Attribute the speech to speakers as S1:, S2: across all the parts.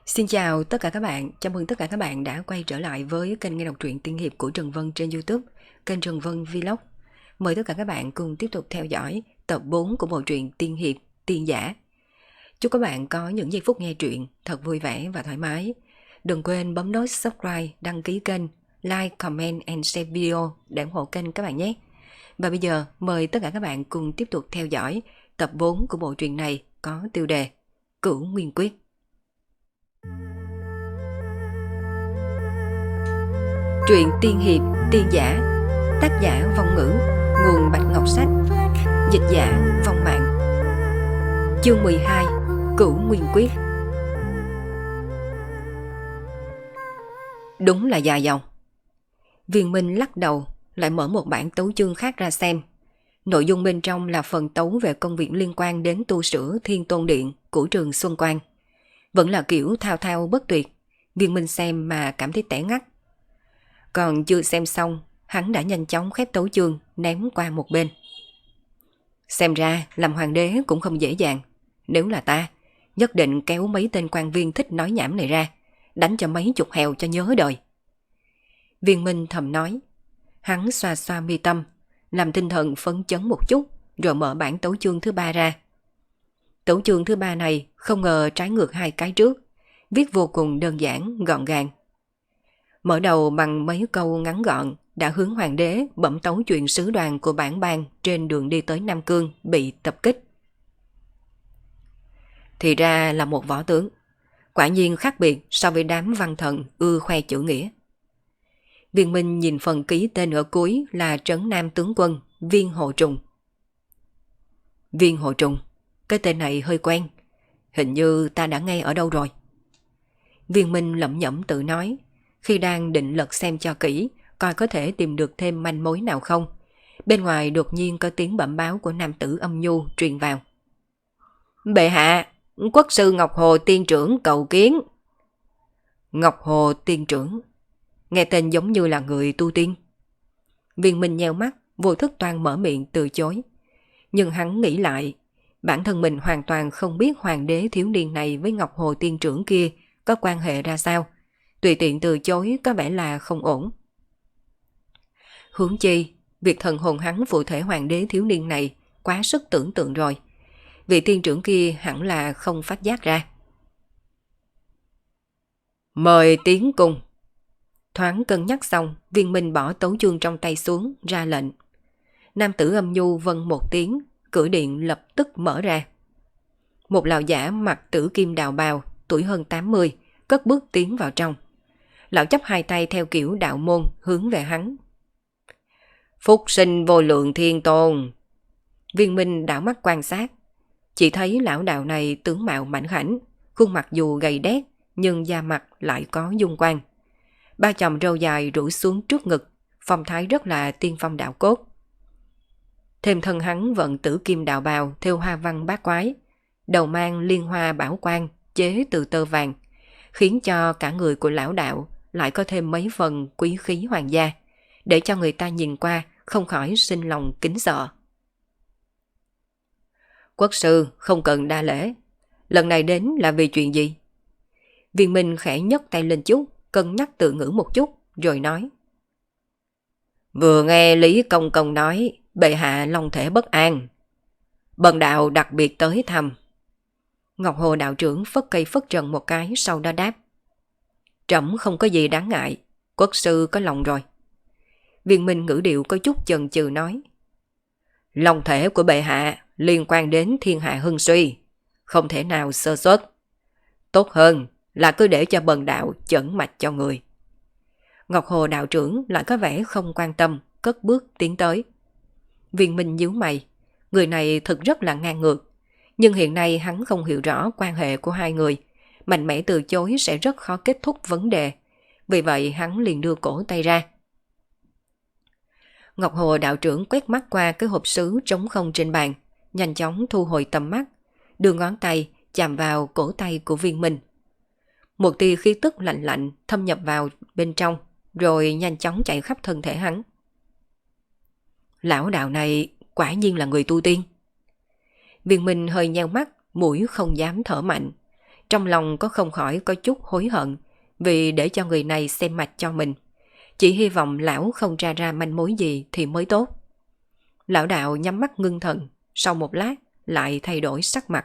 S1: Xin chào tất cả các bạn, chào mừng tất cả các bạn đã quay trở lại với kênh nghe đọc truyện tiên hiệp của Trần Vân trên YouTube, kênh Trần Vân Vlog. Mời tất cả các bạn cùng tiếp tục theo dõi tập 4 của bộ truyện tiên hiệp Tiên Giả. Chúc các bạn có những giây phút nghe truyện thật vui vẻ và thoải mái. Đừng quên bấm nút subscribe, đăng ký kênh, like, comment and share video để ủng hộ kênh các bạn nhé. Và bây giờ mời tất cả các bạn cùng tiếp tục theo dõi tập 4 của bộ truyện này có tiêu đề Cửu Nguyên Quyết. Truyện tiên hiệp tiên giả, tác giả Vong Ngữ, nguồn Bạch Ngọc Sách, dịch giả Vong Mạng. Chương 12, Cửu Nguyên Quyết. Đúng là dài dòng. Viên Minh lắc đầu, lại mở một bản tấu chương khác ra xem. Nội dung bên trong là phần tấu về công việc liên quan đến tu sửa Thiên Tôn Điện của trường Xuân Quang. Vẫn là kiểu thao thao bất tuyệt, Viên Minh xem mà cảm thấy tẻ ngắt. Còn chưa xem xong, hắn đã nhanh chóng khép tấu chương ném qua một bên. Xem ra làm hoàng đế cũng không dễ dàng. Nếu là ta, nhất định kéo mấy tên quan viên thích nói nhảm này ra, đánh cho mấy chục heo cho nhớ đời. Viên Minh thầm nói. Hắn xoa xoa mi tâm, làm tinh thần phấn chấn một chút, rồi mở bản tấu chương thứ 3 ra. Tấu chương thứ 3 này không ngờ trái ngược hai cái trước, viết vô cùng đơn giản, gọn gàng. Mở đầu bằng mấy câu ngắn gọn đã hướng hoàng đế bẩm tấu chuyện sứ đoàn của bản bang trên đường đi tới Nam Cương bị tập kích. Thì ra là một võ tướng, quả nhiên khác biệt so với đám văn thần ưa khoe chữ nghĩa. Viên Minh nhìn phần ký tên ở cuối là Trấn Nam tướng quân Viên Hộ Trùng. Viên Hộ Trùng, cái tên này hơi quen, hình như ta đã nghe ở đâu rồi. Viên Minh lẩm nhẩm tự nói. Khi đang định lật xem cho kỹ, coi có thể tìm được thêm manh mối nào không, bên ngoài đột nhiên có tiếng bẩm báo của nam tử âm nhu truyền vào. Bệ hạ, quốc sư Ngọc Hồ tiên trưởng cầu kiến. Ngọc Hồ tiên trưởng, nghe tên giống như là người tu tiên. Viên Minh nheo mắt, vô thức toan mở miệng từ chối. Nhưng hắn nghĩ lại, bản thân mình hoàn toàn không biết hoàng đế thiếu niên này với Ngọc Hồ tiên trưởng kia có quan hệ ra sao. Tùy tiện từ chối có vẻ là không ổn. Huống chi, việc thần hồn hắn phụ thể hoàng đế thiếu niên này quá sức tưởng tượng rồi. Vị tiên trưởng kia hẳn là không phát giác ra. Mời tiến cung. Thoáng cân nhắc xong, Viên Minh bỏ tấu chương trong tay xuống, ra lệnh. Nam tử âm nhu vâng một tiếng, cửa điện lập tức mở ra. Một lão giả mặc tử kim đào bào, tuổi hơn 80, cất bước tiến vào trong. Lão chắp hai tay theo kiểu đạo môn hướng về hắn. Phúc sinh vô lượng thiên tôn. Viên Minh đảo mắt quan sát. Chỉ thấy lão đạo này tướng mạo mảnh khảnh, khuôn mặt dù gầy đét nhưng da mặt lại có dung quang. Ba chòm râu dài rủ xuống trước ngực, phong thái rất là tiên phong đạo cốt. Thêm thân hắn vận tử kim đạo bào thêu hoa văn bát quái, đầu mang liên hoa bảo quang chế từ tơ vàng, khiến cho cả người của lão đạo lại có thêm mấy phần quý khí hoàng gia, để cho người ta nhìn qua không khỏi sinh lòng kính sợ. Quốc sư không cần đa lễ, lần này đến là vì chuyện gì? Viên Minh khẽ nhấc tay lên chút, cân nhắc tự ngữ một chút, rồi nói. Vừa nghe Lý Công Công nói, bệ hạ long thể bất an. Bần đạo đặc biệt tới thăm. Ngọc Hồ đạo trưởng phất cây phất trần một cái, sau đó đáp. Trẫm không có gì đáng ngại, quốc sư có lòng rồi. Viên Minh ngữ điệu có chút chần chừ nói. Long thể của bệ hạ liên quan đến thiên hạ hưng suy, không thể nào sơ suất. Tốt hơn là cứ để cho bần đạo chẩn mạch cho người. Ngọc Hồ đạo trưởng lại có vẻ không quan tâm, cất bước tiến tới. Viên Minh nhíu mày, người này thực rất là ngang ngược, nhưng hiện nay hắn không hiểu rõ quan hệ của hai người, mạnh mẽ từ chối sẽ rất khó kết thúc vấn đề, vì vậy hắn liền đưa cổ tay ra. Ngọc Hồ đạo trưởng quét mắt qua cái hộp sứ trống không trên bàn, nhanh chóng thu hồi tầm mắt, đưa ngón tay chạm vào cổ tay của Viên Minh. Một tia khí tức lạnh lạnh thâm nhập vào bên trong, rồi nhanh chóng chạy khắp thân thể hắn. Lão đạo này quả nhiên là người tu tiên. Viên Minh hơi nheo mắt, mũi không dám thở mạnh. Trong lòng có không khỏi có chút hối hận vì để cho người này xem mạch cho mình. Chỉ hy vọng lão không ra manh mối gì thì mới tốt. Lão đạo nhắm mắt ngưng thần, sau một lát lại thay đổi sắc mặt.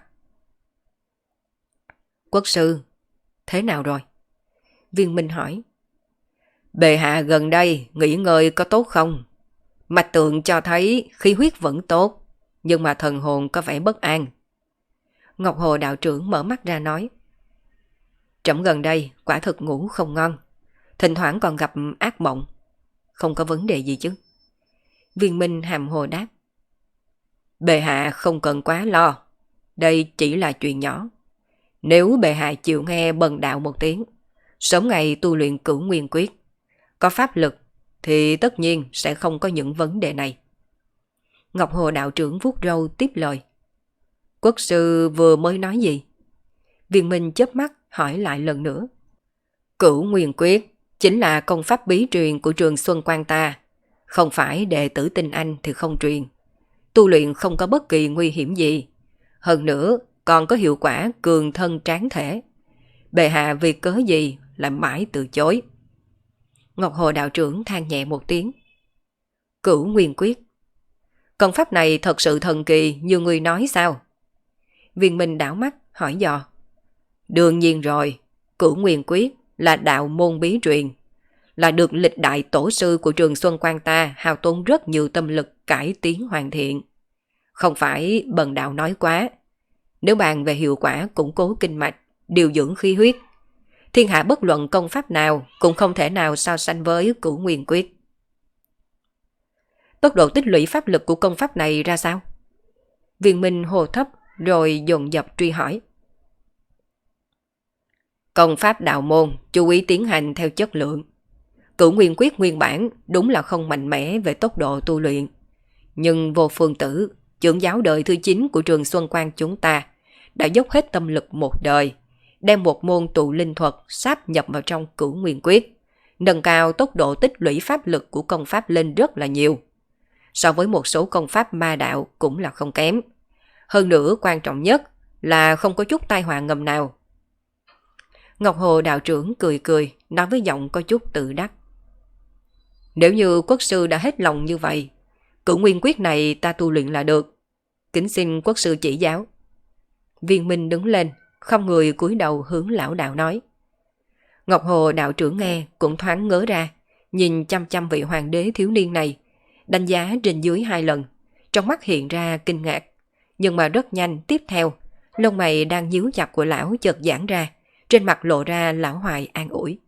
S1: Quốc sư, thế nào rồi? Viên Minh hỏi. Bệ hạ gần đây nghỉ ngơi có tốt không? Mạch tượng cho thấy khí huyết vẫn tốt, nhưng mà thần hồn có vẻ bất an. Ngọc Hồ đạo trưởng mở mắt ra nói. Trẫm gần đây quả thực ngủ không ngon, thỉnh thoảng còn gặp ác mộng. Không có vấn đề gì chứ? Viên Minh hàm hồ đáp. Bệ hạ không cần quá lo, đây chỉ là chuyện nhỏ. Nếu bệ hạ chịu nghe bần đạo một tiếng, sớm ngày tu luyện Cửu Nguyên Quyết, có pháp lực thì tất nhiên sẽ không có những vấn đề này. Ngọc Hồ đạo trưởng vuốt râu tiếp lời. Quốc sư vừa mới nói gì? Viên Minh chớp mắt hỏi lại lần nữa. Cửu Nguyên Quyết chính là công pháp bí truyền của Trường Xuân Quan ta, không phải đệ tử Tinh Anh thì không truyền. Tu luyện không có bất kỳ nguy hiểm gì, hơn nữa còn có hiệu quả cường thân tráng thể. Bệ hạ vì cớ gì lại mãi từ chối? Ngọc Hồ đạo trưởng than nhẹ một tiếng. Cửu Nguyên Quyết, công pháp này thật sự thần kỳ như người nói sao? Viên Minh đảo mắt hỏi dò. Đương nhiên rồi, Cửu Nguyên Quyết là đạo môn bí truyền, là được lịch đại tổ sư của Trường Xuân Quan ta hao tốn rất nhiều tâm lực cải tiến hoàn thiện. Không phải bần đạo nói quá, nếu bàn về hiệu quả củng cố kinh mạch, điều dưỡng khí huyết, thiên hạ bất luận công pháp nào cũng không thể nào so sánh với Cửu Nguyên Quyết. Tốc độ tích lũy pháp lực của công pháp này ra sao? Viên Minh hồ thấp rồi dồn dập truy hỏi. Công pháp đạo môn chú ý tiến hành theo chất lượng. Cửu Nguyên Quyết nguyên bản đúng là không mạnh mẽ về tốc độ tu luyện, nhưng Vô Phương Tử, trưởng giáo đời thứ 9 của Trường Xuân Quan chúng ta, đã dốc hết tâm lực một đời, đem một môn tụ linh thuật sáp nhập vào trong Cửu Nguyên Quyết, nâng cao tốc độ tích lũy pháp lực của công pháp lên rất là nhiều. So với một số công pháp ma đạo cũng là không kém. Hơn nữa quan trọng nhất là không có chút tai họa ngầm nào. Ngọc Hồ đạo trưởng cười cười, nói với giọng có chút tự đắc. Nếu như quốc sư đã hết lòng như vậy, Cửu Nguyên Quyết này ta tu luyện là được. Kính xin quốc sư chỉ giáo. Viên Minh đứng lên, không người cúi đầu hướng lão đạo nói. Ngọc Hồ đạo trưởng nghe cũng thoáng ngớ ra, nhìn chăm chăm vị hoàng đế thiếu niên này, đánh giá trên dưới 2 lần, trong mắt hiện ra kinh ngạc. Nhưng mà rất nhanh tiếp theo, lông mày đang nhíu chặt của lão chợt giãn ra, trên mặt lộ ra lão hoài an ủi.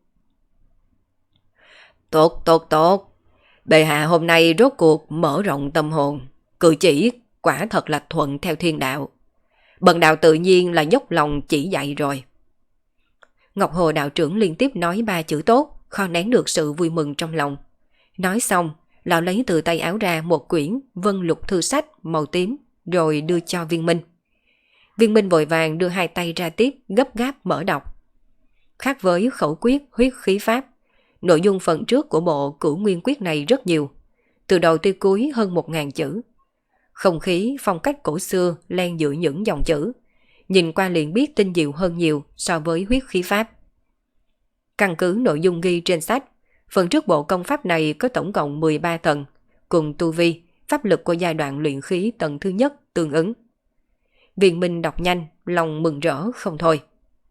S1: Tốt, tốt, tốt. Bệ hạ hôm nay rốt cuộc mở rộng tâm hồn, cử chỉ quả thật là thuận theo thiên đạo. Bần đạo tự nhiên là dốc lòng chỉ dạy rồi. Ngọc Hồ đạo trưởng liên tiếp nói 3 chữ tốt, khó nén được sự vui mừng trong lòng. Nói xong, lão lấy từ tay áo ra một quyển vân lục thư sách màu tím, rồi đưa cho Viên Minh. Viên Minh vội vàng đưa 2 tay ra tiếp, gấp gáp mở đọc. Khác với khẩu quyết huyết khí pháp, nội dung phần trước của bộ Cửu Nguyên Quyết này rất nhiều, từ đầu tới cuối hơn 1000 chữ. Không khí phong cách cổ xưa len giữa những dòng chữ, nhìn qua liền biết tinh diệu hơn nhiều so với huyết khí pháp. Căn cứ nội dung ghi trên sách, phần trước bộ công pháp này có tổng cộng 13 tầng, cùng tu vi, pháp lực của giai đoạn luyện khí tầng thứ nhất tương ứng. Viên Minh đọc nhanh, lòng mừng rỡ không thôi.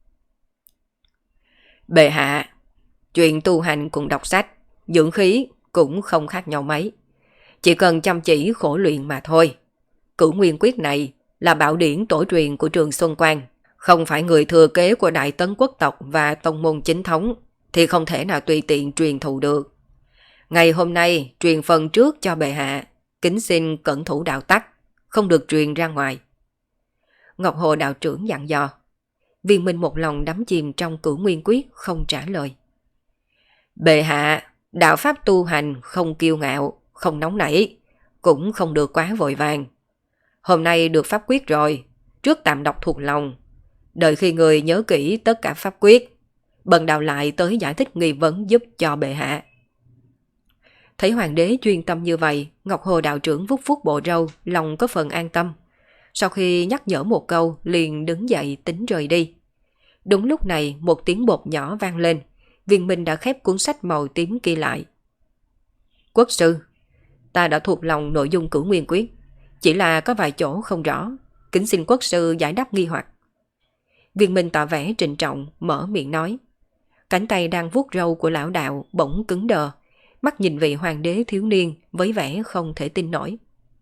S1: Bệ hạ, chuyện tu hành cùng đọc sách, dưỡng khí cũng không khác nhau mấy. Chỉ cần chăm chỉ khổ luyện mà thôi. Cửu Nguyên Quyết này là bảo điển tổ truyền của Trường Xuân Quan, không phải người thừa kế của Đại Tấn quốc tộc và tông môn chính thống, thì không thể nào tùy tiện truyền thụ được. Ngày hôm nay truyền phần trước cho bệ hạ, kính xin cẩn thủ đạo tắc, không được truyền ra ngoài. Ngọc Hồ đạo trưởng dặn dò. Viên Minh một lòng đắm chìm trong Cửu Nguyên Quyết không trả lời. Bệ hạ, đạo pháp tu hành không kiêu ngạo, không nóng nảy, cũng không được quá vội vàng. Hôm nay được pháp quyết rồi, trước tạm đọc thuộc lòng. Đợi khi người nhớ kỹ tất cả pháp quyết, bần đạo lại tới giải thích nghi vấn giúp cho bệ hạ. Thấy hoàng đế chuyên tâm như vậy, Ngọc Hồ đạo trưởng vuốt vuốt bộ râu, lòng có phần an tâm. Sau khi nhắc nhở một câu, liền đứng dậy tính rời đi. Đúng lúc này một tiếng bột nhỏ vang lên, Viên Minh đã khép cuốn sách màu tím kia lại. Quốc sư, ta đã thuộc lòng nội dung Cửu Nguyên Quyết, chỉ là có vài chỗ không rõ, kính xin quốc sư giải đáp nghi hoặc. Viên Minh tỏ vẻ trịnh trọng, mở miệng nói. Cánh tay đang vuốt râu của lão đạo bỗng cứng đờ, mắt nhìn vị hoàng đế thiếu niên với vẻ không thể tin nổi.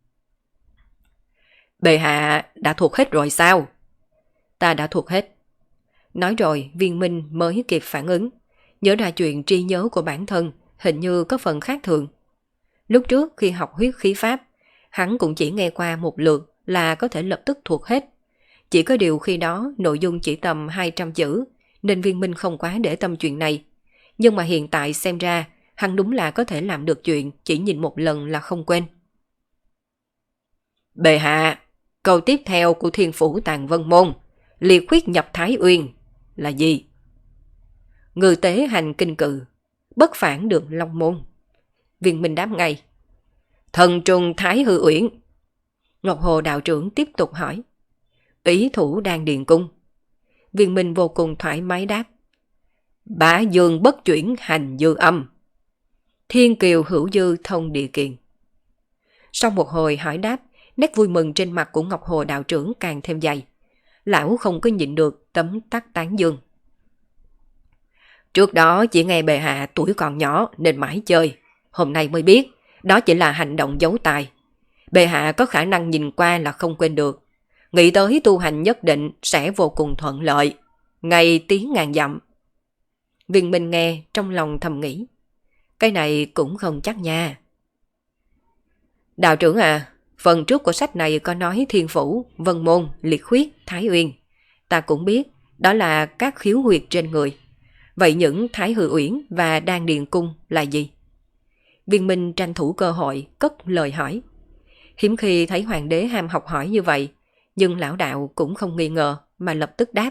S1: Bệ hạ đã thuộc hết rồi sao? Ta đã thuộc hết. Nói rồi Viên Minh mới kịp phản ứng, nhớ ra chuyện trí nhớ của bản thân hình như có phần khác thường. Lúc trước khi học huyết khí pháp, hắn cũng chỉ nghe qua một lượt là có thể lập tức thuộc hết. Chỉ có điều khi đó nội dung chỉ tầm 200 chữ, nên Viên Minh không quá để tâm chuyện này. Nhưng mà hiện tại xem ra, hắn đúng là có thể làm được chuyện chỉ nhìn một lần là không quên. Bệ hạ, câu tiếp theo của Thiên Phủ Tàng Vân Môn, liệt khuyết nhập Thái Uyên, là gì? Ngự tế hành kinh cự, bất phản được Long Môn. Viên Minh đáp ngay. Thần trùng Thái Hư Uyển. Ngọc Hồ đạo trưởng tiếp tục hỏi. Ý thủ Đan Điền Cung. Viên Minh vô cùng thoải mái đáp. Bá dương bất chuyển hành dư âm. Thiên kiều hữu dư thông địa kiền. Sau một hồi hỏi đáp, nét vui mừng trên mặt của Ngọc Hồ đạo trưởng càng thêm dày. Lão không có nhịn được tấm tắc tán dương. Trước đó chỉ nghe bệ hạ tuổi còn nhỏ nên mãi chơi. Hôm nay mới biết, đó chỉ là hành động giấu tài. Bệ hạ có khả năng nhìn qua là không quên được. Nghĩ tới tu hành nhất định sẽ vô cùng thuận lợi. Ngày tiến ngàn dặm. Viên Minh nghe trong lòng thầm nghĩ. Cái này cũng không chắc nha. Đạo trưởng à, phần trước của sách này có nói Thiên Phủ, Vân Môn, Liệt Khuyết, Thái Uyên. Ta cũng biết đó là các khiếu huyệt trên người. Vậy những Thái Hư Uyển và Đan Điền Cung là gì? Viên Minh tranh thủ cơ hội cất lời hỏi. Hiếm khi thấy hoàng đế ham học hỏi như vậy, nhưng lão đạo cũng không nghi ngờ mà lập tức đáp.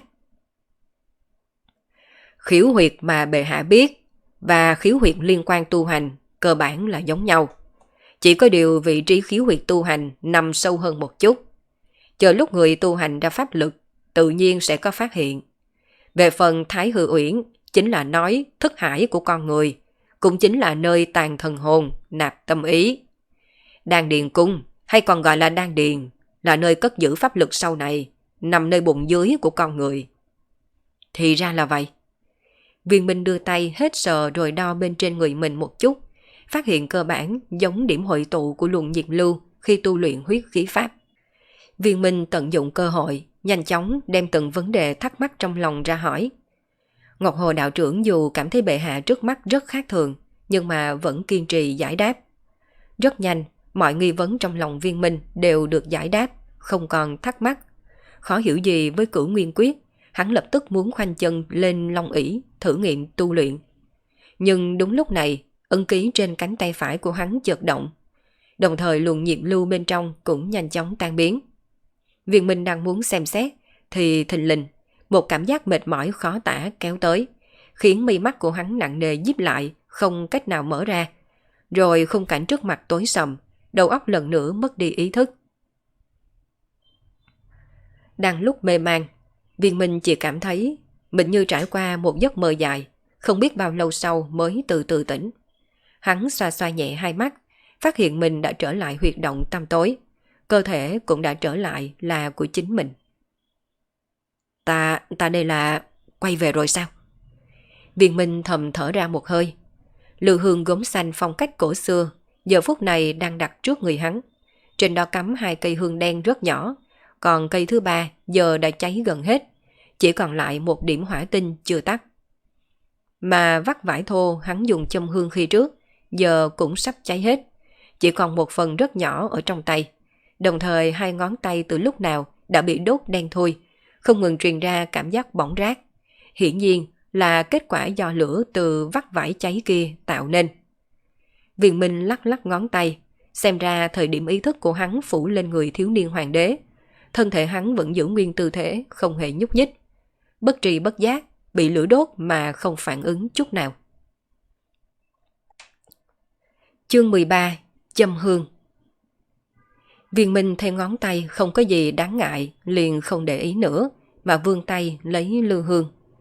S1: Khiếu huyệt mà bệ hạ biết và khiếu huyệt liên quan tu hành cơ bản là giống nhau. Chỉ có điều vị trí khiếu huyệt tu hành nằm sâu hơn một chút. Chờ lúc người tu hành ra pháp lực, tự nhiên sẽ có phát hiện. Về phần Thái Hư Uyển, chính là nói thức hải của con người, cũng chính là nơi tàn thần hồn, nạp tâm ý. Đan Điền Cung, hay còn gọi là Đan Điền, là nơi cất giữ pháp lực sau này, nằm nơi bụng dưới của con người. Thì ra là vậy. Viên Minh đưa tay hết sờ rồi đo bên trên người mình một chút, phát hiện cơ bản giống điểm hội tụ của luồng nhiệt lưu khi tu luyện huyết khí pháp. Viên Minh tận dụng cơ hội, nhanh chóng đem từng vấn đề thắc mắc trong lòng ra hỏi. Ngọc Hồ đạo trưởng dù cảm thấy bệ hạ trước mắt rất khác thường, nhưng mà vẫn kiên trì giải đáp. Rất nhanh, mọi nghi vấn trong lòng Viên Minh đều được giải đáp, không còn thắc mắc. Khó hiểu gì với Cửu Nguyên Quyết, hắn lập tức muốn khoanh chân lên long ỷ thử nghiệm tu luyện. Nhưng đúng lúc này, ấn ký trên cánh tay phải của hắn chợt động. Đồng thời luồng nhiệt lưu bên trong cũng nhanh chóng tan biến. Viên Minh đang muốn xem xét, thì thình lình, một cảm giác mệt mỏi khó tả kéo tới, khiến mi mắt của hắn nặng nề díp lại, không cách nào mở ra. Rồi khung cảnh trước mặt tối sầm, đầu óc lần nữa mất đi ý thức. Đang lúc mê man, Viên Minh chỉ cảm thấy mình như trải qua một giấc mơ dài, không biết bao lâu sau mới từ từ tỉnh. Hắn xoa xoa nhẹ hai mắt, phát hiện mình đã trở lại huyệt động tăm tối, cơ thể cũng đã trở lại là của chính mình. Ta đây là quay về rồi sao? Viên Minh thầm thở ra một hơi. Lư hương gốm xanh phong cách cổ xưa, giờ phút này đang đặt trước người hắn. Trên đó cắm 2 cây hương đen rất nhỏ, còn cây thứ 3 giờ đã cháy gần hết, chỉ còn lại một điểm hỏa tinh chưa tắt. Mà vắt vải thô hắn dùng châm hương khi trước, giờ cũng sắp cháy hết, chỉ còn một phần rất nhỏ ở trong tay. Đồng thời 2 ngón tay từ lúc nào đã bị đốt đen thui, không ngừng truyền ra cảm giác bỏng rát. Hiển nhiên là kết quả do lửa từ vắt vải cháy kia tạo nên. Viên Minh lắc lắc ngón tay, xem ra thời điểm ý thức của hắn phủ lên người thiếu niên hoàng đế. Thân thể hắn vẫn giữ nguyên tư thế, không hề nhúc nhích. Bất tri bất giác, bị lửa đốt mà không phản ứng chút nào. Chương 13. Châm hương. Viên Minh thấy ngón tay không có gì đáng ngại, liền không để ý nữa, mà vươn tay lấy lư hương.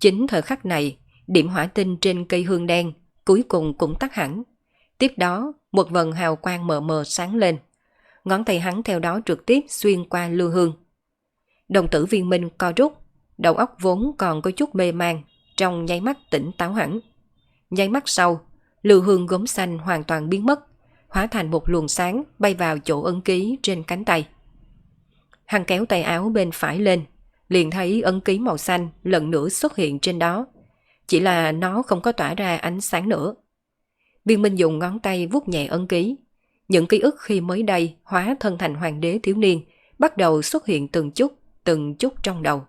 S1: Chính thời khắc này, điểm hỏa tinh trên cây hương đen cuối cùng cũng tắt hẳn. Tiếp đó, một vần hào quang mờ mờ sáng lên. Ngón tay hắn theo đó trực tiếp xuyên qua lưu hương. Đồng tử Viên Minh co rút, đầu óc vốn còn có chút mê man, trong nháy mắt tỉnh táo hẳn. Nháy mắt sau, lưu hương gốm xanh hoàn toàn biến mất, hóa thành một luồng sáng bay vào chỗ ấn ký trên cánh tay. Hắn kéo tay áo bên phải lên, liền thấy ấn ký màu xanh lần nữa xuất hiện trên đó. Chỉ là nó không có tỏa ra ánh sáng nữa. Viên Minh dùng ngón tay vuốt nhẹ ấn ký. Những ký ức khi mới đây hóa thân thành hoàng đế thiếu niên bắt đầu xuất hiện từng chút trong đầu.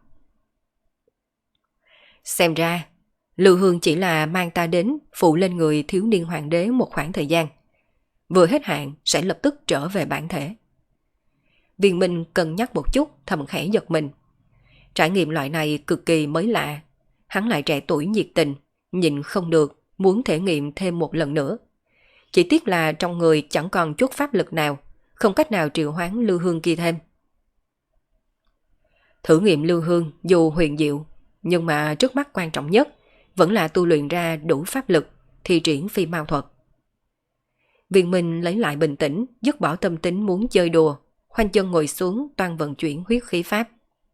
S1: Xem ra, Lưu Hương chỉ là mang ta đến phụ lên người thiếu niên hoàng đế một khoảng thời gian. Vừa hết hạn sẽ lập tức trở về bản thể. Viên Minh cân nhắc một chút, thầm khẽ giật mình. Trải nghiệm loại này cực kỳ mới lạ. Hắn lại trẻ tuổi nhiệt tình, nhịn không được, muốn thể nghiệm thêm một lần nữa. Chỉ tiếc là trong người chẳng còn chút pháp lực nào, không cách nào triệu hoán lưu hương kia thêm. Thử nghiệm lưu hương dù huyền diệu, nhưng mà trước mắt quan trọng nhất vẫn là tu luyện ra đủ pháp lực, thi triển phi mao thuật. Viên Minh lấy lại bình tĩnh, dứt bỏ tâm tính muốn chơi đùa, khoanh chân ngồi xuống toàn vận chuyển huyết khí pháp.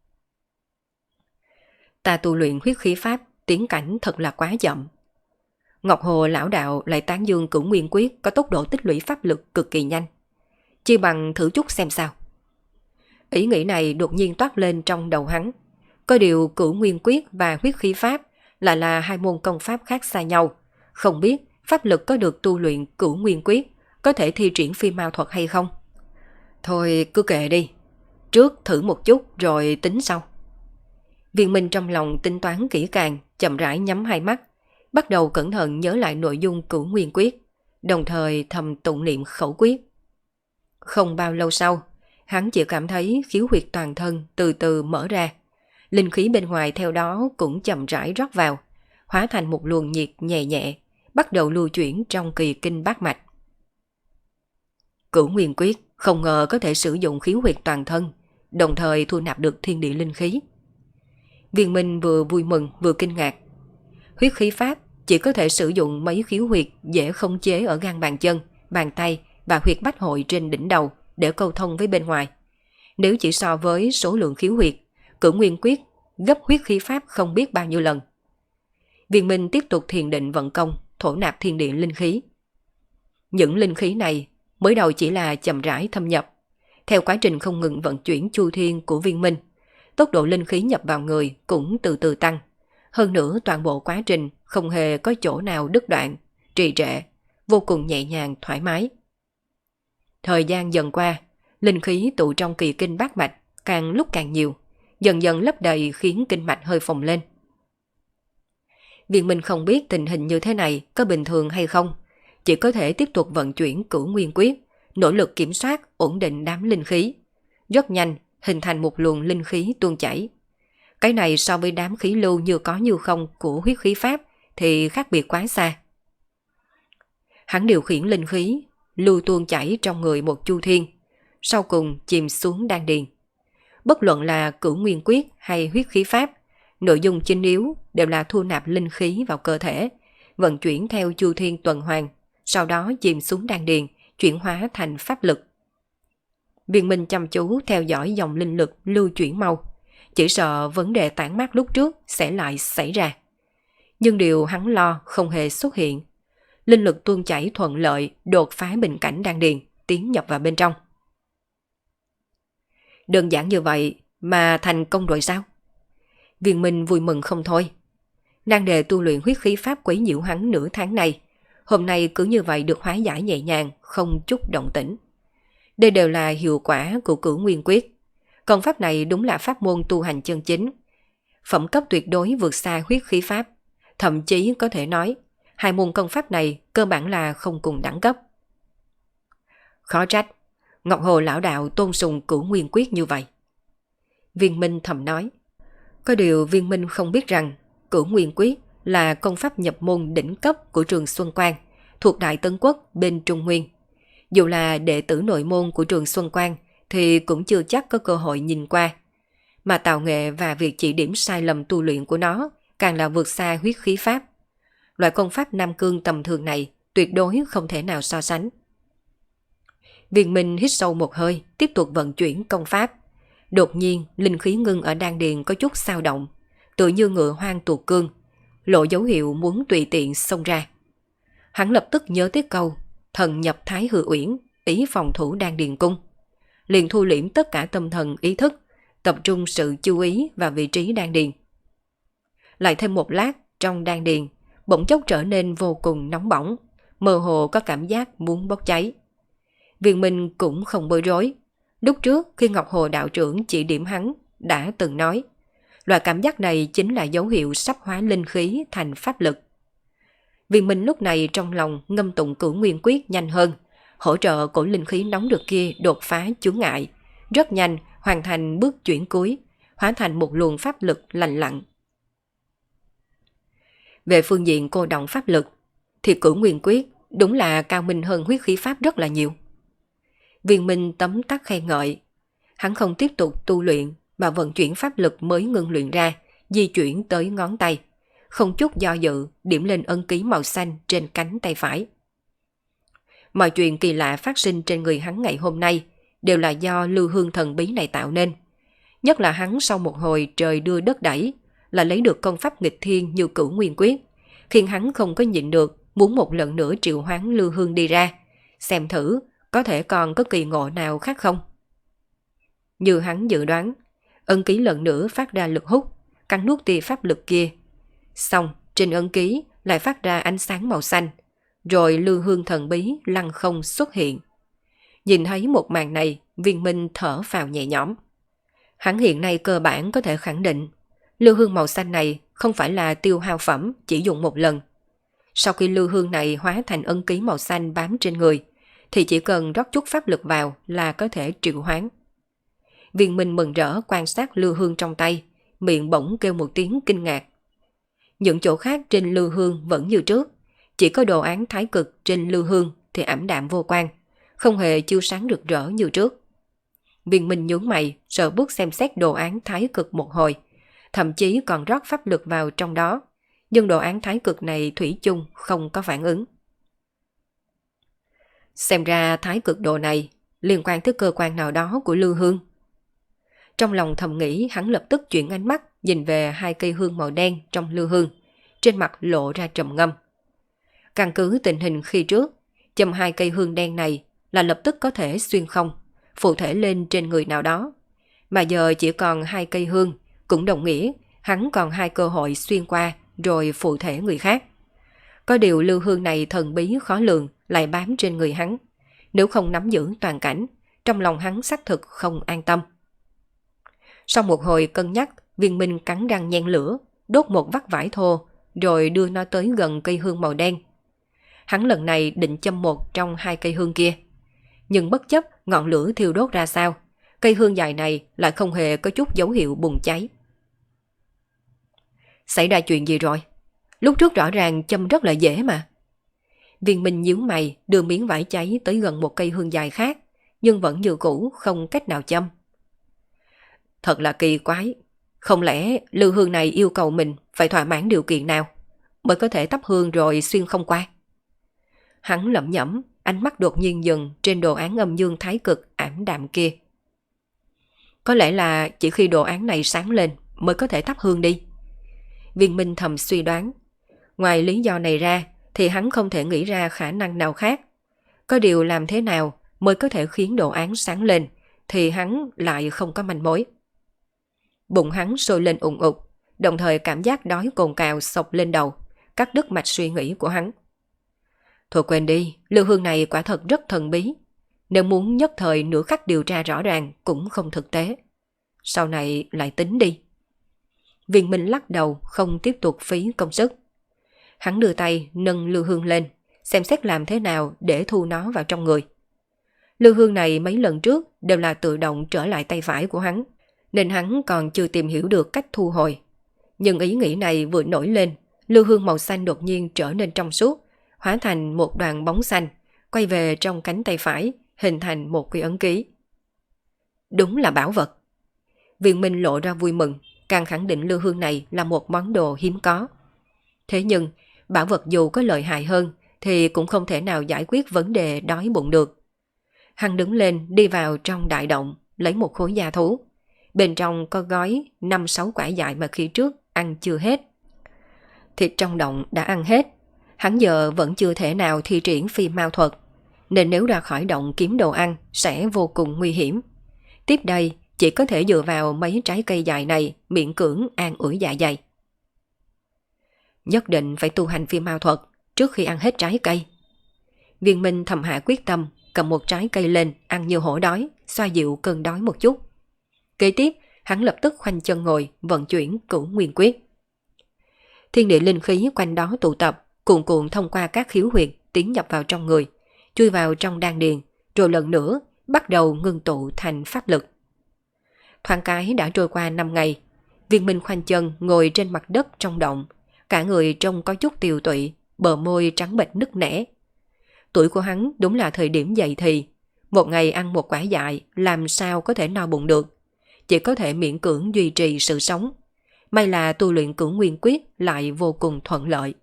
S1: Ta tu luyện huyết khí pháp, tiến cảnh thật là quá chậm. Ngọc Hồ lão đạo lại tán dương Cửu Nguyên Quyết có tốc độ tích lũy pháp lực cực kỳ nhanh. Chi bằng thử chút xem sao. Ý nghĩ này đột nhiên toát lên trong đầu hắn. Có điều Cửu Nguyên Quyết và huyết khí pháp lại là hai môn công pháp khác xa nhau. Không biết pháp lực có được tu luyện Cửu Nguyên Quyết có thể thi triển phi mao thuật hay không? Thôi cứ kệ đi. Trước thử một chút rồi tính sau. Viên Minh trong lòng tính toán kỹ càng, chậm rãi nhắm hai mắt, bắt đầu cẩn thận nhớ lại nội dung Cửu Nguyên Quyết, đồng thời thầm tụng niệm khẩu quyết. Không bao lâu sau, hắn chỉ cảm thấy khiếu huyệt toàn thân từ từ mở ra. Linh khí bên ngoài theo đó cũng chậm rãi rót vào, hóa thành một luồng nhiệt nhẹ nhẹ, bắt đầu lưu chuyển trong kỳ kinh bát mạch. Cửu Nguyên Quyết không ngờ có thể sử dụng khiếu huyệt toàn thân, đồng thời thu nạp được thiên địa linh khí. Viên Minh vừa vui mừng vừa kinh ngạc. Huyết khí pháp chỉ có thể sử dụng mấy khiếu huyệt dễ khống chế ở gan bàn chân, bàn tay và huyệt bách hội trên đỉnh đầu để câu thông với bên ngoài. Nếu chỉ so với số lượng khiếu huyệt, Cửu Nguyên Quyết gấp huyết khí pháp không biết bao nhiêu lần. Viên Minh tiếp tục thiền định vận công, thổ nạp thiên địa linh khí. Những linh khí này mới đầu chỉ là chậm rãi thâm nhập. Theo quá trình không ngừng vận chuyển chu thiên của Viên Minh, tốc độ linh khí nhập vào người cũng từ từ tăng. Hơn nữa toàn bộ quá trình không hề có chỗ nào đứt đoạn, trì trệ, vô cùng nhẹ nhàng thoải mái. Thời gian dần qua, linh khí tụ trong kỳ kinh bát mạch càng lúc càng nhiều, dần dần lấp đầy khiến kinh mạch hơi phồng lên. Viên Minh không biết tình hình như thế này có bình thường hay không, chỉ có thể tiếp tục vận chuyển Cửu Nguyên Quyết, nỗ lực kiểm soát ổn định đám linh khí. Rất nhanh hình thành một luồng linh khí tuôn chảy. Cái này so với đám khí lưu như có như không của huyết khí pháp thì khác biệt quá xa. Hắn điều khiển linh khí, lưu tuôn chảy trong người một chu thiên, sau cùng chìm xuống đan điền. Bất luận là Cửu Nguyên Quyết hay huyết khí pháp, nội dung chính yếu đều là thu nạp linh khí vào cơ thể, vận chuyển theo chu thiên tuần hoàn, sau đó chìm xuống đan điền, chuyển hóa thành pháp lực. Viên Minh chăm chú theo dõi dòng linh lực lưu chuyển mau, chỉ sợ vấn đề tản mát lúc trước sẽ lại xảy ra. Nhưng điều hắn lo không hề xuất hiện. Linh lực tuôn chảy thuận lợi đột phá bình cảnh đan điền, tiến nhập vào bên trong. Đơn giản như vậy mà thành công rồi sao? Viên Minh vui mừng không thôi. Nan đề tu luyện huyết khí pháp quấy nhiễu hắn nửa tháng này, hôm nay cứ như vậy được hóa giải nhẹ nhàng, không chút động tĩnh. Đây đều là hiệu quả của Cửu Nguyên Quyết. Công pháp này đúng là pháp môn tu hành chân chính. Phẩm cấp tuyệt đối vượt xa huyết khí pháp. Thậm chí có thể nói, hai môn công pháp này cơ bản là không cùng đẳng cấp. Khó trách, Ngọc Hồ lão đạo tôn sùng Cửu Nguyên Quyết như vậy. Viên Minh thầm nói. Có điều Viên Minh không biết rằng Cửu Nguyên Quyết là công pháp nhập môn đỉnh cấp của Trường Xuân Quan, thuộc Đại Tấn Quốc bên Trung Nguyên. Dù là đệ tử nội môn của Trường Xuân Quan thì cũng chưa chắc có cơ hội nhìn qua. Mà tạo nghệ và việc chỉ điểm sai lầm tu luyện của nó càng là vượt xa huyết khí pháp. Loại công pháp Nam Cương tầm thường này tuyệt đối không thể nào so sánh. Viên Minh hít sâu một hơi, tiếp tục vận chuyển công pháp. Đột nhiên, linh khí ngưng ở đan điền có chút xao động, tự như ngựa hoang tuột cương, lộ dấu hiệu muốn tùy tiện xông ra. Hắn lập tức nhớ tới câu thần nhập Thái Hư Uyển, ý phòng thủ đan điền cung. Liền thu liễm tất cả tâm thần ý thức, tập trung sự chú ý vào vị trí đan điền. Lại thêm một lát, trong đan điền bỗng chốc trở nên vô cùng nóng bỏng, mơ hồ có cảm giác muốn bốc cháy. Viên Minh cũng không bối rối. Lúc trước khi Ngọc Hồ đạo trưởng chỉ điểm hắn đã từng nói, loại cảm giác này chính là dấu hiệu sắp hóa linh khí thành pháp lực. Viên Minh lúc này trong lòng ngâm tụng Cửu Nguyên Quyết nhanh hơn, hỗ trợ cổ linh khí nóng được kia đột phá chướng ngại, rất nhanh hoàn thành bước chuyển cuối, hóa thành một luồng pháp lực lành lặn. Về phương diện cô động pháp lực, thì Cửu Nguyên Quyết đúng là cao minh hơn huyết khí pháp rất là nhiều. Viên Minh tấm tắc khen ngợi. Hắn không tiếp tục tu luyện mà vận chuyển pháp lực mới ngưng luyện ra, di chuyển tới ngón tay, không chút do dự điểm lên ấn ký màu xanh trên cánh tay phải. Mọi chuyện kỳ lạ phát sinh trên người hắn ngày hôm nay đều là do lưu hương thần bí này tạo nên. Nhất là hắn sau một hồi trời đưa đất đẩy là lấy được công pháp nghịch thiên như Cửu Nguyên Quyết, khiến hắn không có nhịn được muốn một lần nữa triệu hoán lưu hương đi ra, xem thử có thể còn có kỳ ngộ nào khác không. Như hắn dự đoán, ấn ký lần nữa phát ra lực hút, cắn nuốt tia pháp lực kia. Xong, trên ấn ký lại phát ra ánh sáng màu xanh, rồi lưu hương thần bí lăng không xuất hiện. Nhìn thấy một màn này, Viên Minh thở phào nhẹ nhõm. Hắn hiện nay cơ bản có thể khẳng định, lưu hương màu xanh này không phải là tiêu hao phẩm chỉ dùng một lần. Sau khi lưu hương này hóa thành ấn ký màu xanh bám trên người, thì chỉ cần rót chút pháp lực vào là có thể triệu hoán. Viên Minh mừng rỡ quan sát lưu hương trong tay, miệng bỗng kêu một tiếng kinh ngạc. Những chỗ khác trên lưu hương vẫn như trước, chỉ có đồ án thái cực trên lưu hương thì ảm đạm vô quang, không hề chiếu sáng rực rỡ như trước. Viên Minh nhướng mày, sợ bước xem xét đồ án thái cực một hồi, thậm chí còn rót pháp lực vào trong đó, nhưng đồ án thái cực này thủy chung không có phản ứng. Xem ra thái cực đồ này liên quan tới cơ quan nào đó của lưu hương. Trong lòng thầm nghĩ, hắn lập tức chuyển ánh mắt nhìn về hai cây hương màu đen trong lưu hương, trên mặt lộ ra trầm ngâm. Căn cứ tình hình khi trước, châm hai cây hương đen này là lập tức có thể xuyên không, phụ thể lên trên người nào đó. Mà giờ chỉ còn hai cây hương, cũng đồng nghĩa hắn còn hai cơ hội xuyên qua rồi phụ thể người khác. Có điều lưu hương này thần bí khó lường lại bám trên người hắn. Nếu không nắm giữ toàn cảnh, trong lòng hắn xác thực không an tâm. Sau một hồi cân nhắc, Viên Minh cắn răng nhen lửa, đốt một vắt vải thô, rồi đưa nó tới gần cây hương màu đen. Hắn lần này định châm một trong hai cây hương kia. Nhưng bất chấp ngọn lửa thiêu đốt ra sao, cây hương dài này lại không hề có chút dấu hiệu bùng cháy. Xảy ra chuyện gì rồi? Lúc trước rõ ràng châm rất là dễ mà. Viên Minh nhíu mày đưa miếng vải cháy tới gần một cây hương dài khác, nhưng vẫn như cũ không cách nào châm. Thật là kỳ quái, không lẽ lưu hương này yêu cầu mình phải thỏa mãn điều kiện nào mới có thể thắp hương rồi xuyên không qua? Hắn lẩm nhẩm, ánh mắt đột nhiên dừng trên đồ án âm dương thái cực ảm đạm kia. Có lẽ là chỉ khi đồ án này sáng lên mới có thể thắp hương đi. Viên Minh thầm suy đoán. Ngoài lý do này ra thì hắn không thể nghĩ ra khả năng nào khác. Có điều làm thế nào mới có thể khiến đồ án sáng lên thì hắn lại không có manh mối. Bụng hắn sôi lên ùng ục, đồng thời cảm giác đói cồn cào xộc lên đầu, cắt đứt mạch suy nghĩ của hắn. Thôi quên đi, lưu hương này quả thật rất thần bí. Nếu muốn nhất thời nửa khắc điều tra rõ ràng cũng không thực tế. Sau này lại tính đi. Viên Minh lắc đầu không tiếp tục phí công sức. Hắn đưa tay nâng lưu hương lên, xem xét làm thế nào để thu nó vào trong người. Lưu hương này mấy lần trước đều là tự động trở lại tay phải của hắn, nên hắn còn chưa tìm hiểu được cách thu hồi. Nhưng ý nghĩ này vừa nổi lên, lưu hương màu xanh đột nhiên trở nên trong suốt, hóa thành một đoàn bóng xanh, quay về trong cánh tay phải, hình thành một cái ấn ký. Đúng là bảo vật. Viên Minh lộ ra vui mừng, càng khẳng định lư hương này là một món đồ hiếm có. Thế nhưng, bảo vật dù có lợi hại hơn thì cũng không thể nào giải quyết vấn đề đói bụng được. Hắn đứng lên đi vào trong đại động, lấy một khối da thú. Bên trong có gói 5-6 quả dại mà khi trước ăn chưa hết. Thịt trong động đã ăn hết, hắn giờ vẫn chưa thể nào thi triển phi mao thuật, nên nếu ra khỏi động kiếm đồ ăn sẽ vô cùng nguy hiểm. Tiếp đây chỉ có thể dựa vào mấy trái cây dài này miễn cưỡng an ủi dạ dày. Nhất định phải tu hành phi mao thuật trước khi ăn hết trái cây. Viên Minh thầm hạ quyết tâm, cầm một trái cây lên ăn như hổ đói, xoa dịu cơn đói một chút. Kế tiếp, hắn lập tức khoanh chân ngồi, vận chuyển Cửu Nguyên Quyết. Thiên địa linh khí quanh đó tụ tập, cuồn cuộn thông qua các khiếu huyệt tiến nhập vào trong người, chui vào trong đan điền, rồi lần nữa bắt đầu ngưng tụ thành pháp lực. Thoáng cái đã trôi qua 5 ngày, Viên Minh khoanh chân ngồi trên mặt đất trong động, cả người trông có chút tiều tụy, bờ môi trắng bệch nứt nẻ. Tuổi của hắn đúng là thời điểm dậy thì, một ngày ăn một quả dại làm sao có thể no bụng được, chỉ có thể miễn cưỡng duy trì sự sống. May là tu luyện Cửu Nguyên Quyết lại vô cùng thuận lợi.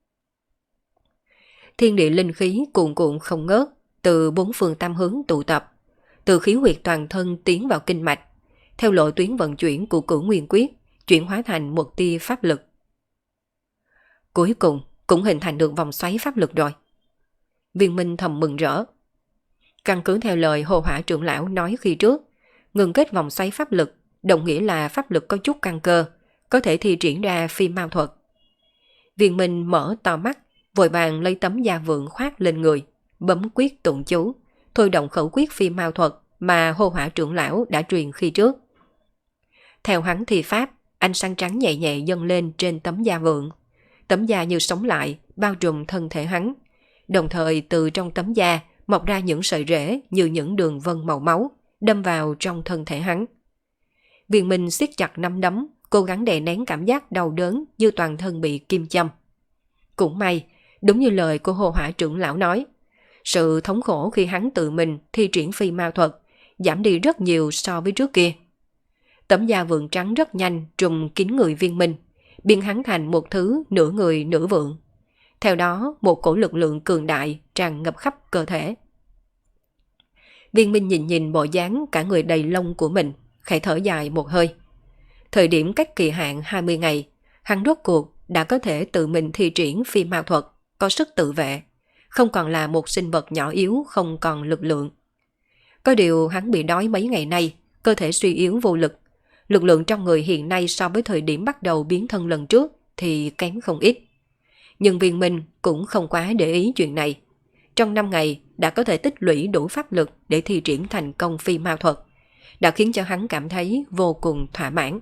S1: Thiên địa linh khí cuồn cuộn không ngớt, từ bốn phương tam hướng tụ tập, từ khiếu huyệt toàn thân tiến vào kinh mạch, theo lộ tuyến vận chuyển của Cửu Nguyên Quyết, chuyển hóa thành một tia pháp lực. Cuối cùng cũng hình thành được vòng xoáy pháp lực rồi. Viên Minh thầm mừng rỡ. Căn cứ theo lời Hồ Hỏa trưởng lão nói khi trước, ngừng kết vòng xoáy pháp lực đồng nghĩa là pháp lực có chút căn cơ, có thể thi triển ra phi mao thuật. Viên Minh mở to mắt, vội vàng lấy tấm da vượng khoác lên người, bấm quyết tụng chú, thôi động khẩu quyết phi mao thuật mà Hồ Hỏa trưởng lão đã truyền khi trước. Theo hắn thi pháp, ánh sáng trắng nhẹ nhẹ dâng lên trên tấm da vượng. Tấm da như sống lại, bao trùm thân thể hắn. Đồng thời từ trong tấm da mọc ra những sợi rễ như những đường vân màu máu, đâm vào trong thân thể hắn. Viên Minh siết chặt nắm đấm, cố gắng đè nén cảm giác đau đớn như toàn thân bị kim châm. Cũng may, đúng như lời của Hồ Hỏa trưởng lão nói, sự thống khổ khi hắn tự mình thi triển phi mao thuật giảm đi rất nhiều so với trước kia. Tấm da vượng trắng rất nhanh trùm kín người Viên Minh, biến hắn thành một thứ nửa người nửa vượng. Theo đó, một cổ lực lượng cường đại tràn ngập khắp cơ thể. Viên Minh nhìn nhìn bộ dáng cả người đầy lông của mình, khẽ thở dài một hơi. Thời điểm cách kỳ hạn 20 ngày, hắn rốt cuộc đã có thể tự mình thi triển phi mao thuật, có sức tự vệ, không còn là một sinh vật nhỏ yếu không còn lực lượng. Có điều hắn bị đói mấy ngày nay, cơ thể suy yếu vô lực. Lực lượng trong người hiện nay so với thời điểm bắt đầu biến thân lần trước thì kém không ít. Nhưng Viên Minh cũng không quá để ý chuyện này. Trong 5 ngày đã có thể tích lũy đủ pháp lực để thi triển thành công phi mao thuật, đã khiến cho hắn cảm thấy vô cùng thỏa mãn.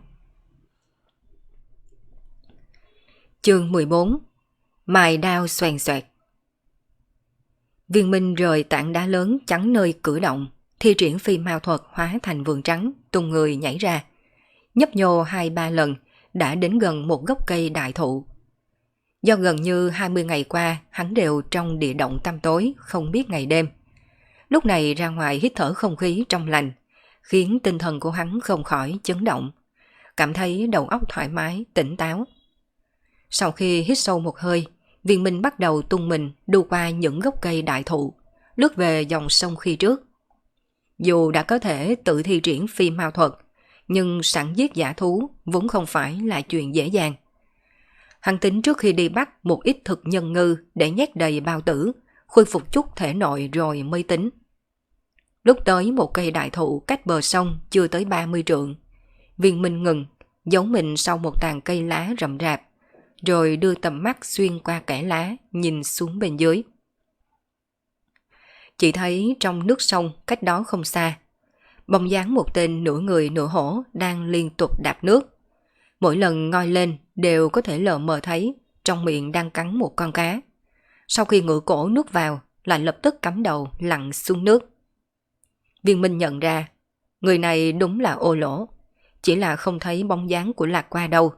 S1: Chương 14. Mài đao xoèn xoẹt. Viên Minh rời tảng đá lớn chắn nơi cửa động, thi triển phi mao thuật hóa thành vườn trắng, tung người nhảy ra. Nhấp nhô 2-3 lần đã đến gần một gốc cây đại thụ. Do gần như 20 ngày qua hắn đều trong địa động tăm tối, không biết ngày đêm. Lúc này ra ngoài hít thở không khí trong lành, khiến tinh thần của hắn không khỏi chấn động, cảm thấy đầu óc thoải mái, tỉnh táo. Sau khi hít sâu một hơi, Viên Minh bắt đầu tung mình đu qua những gốc cây đại thụ, lướt về dòng sông khi trước. Dù đã có thể tự thi triển phi mao thuật, nhưng sẵn giết dã thú vốn không phải là chuyện dễ dàng. Hắn tính trước khi đi bắt một ít thực nhân ngư để nhét đầy bao tử, khôi phục chút thể nội rồi mới tính. Lúc tới một cây đại thụ cách bờ sông chưa tới 30 trượng, Viên Minh ngừng, giấu mình sau một tàn cây lá rậm rạp, rồi đưa tầm mắt xuyên qua kẽ lá nhìn xuống bên dưới. Chỉ thấy trong nước sông cách đó không xa, bóng dáng một tên nửa người nửa hổ đang liên tục đạp nước. Mỗi lần ngoi lên đều có thể lờ mờ thấy trong miệng đang cắn một con cá. Sau khi ngửa cổ nuốt vào lại lập tức cắm đầu lặn xuống nước. Viên Minh nhận ra người này đúng là ô lỗ, chỉ là không thấy bóng dáng của Lạc Qua đâu.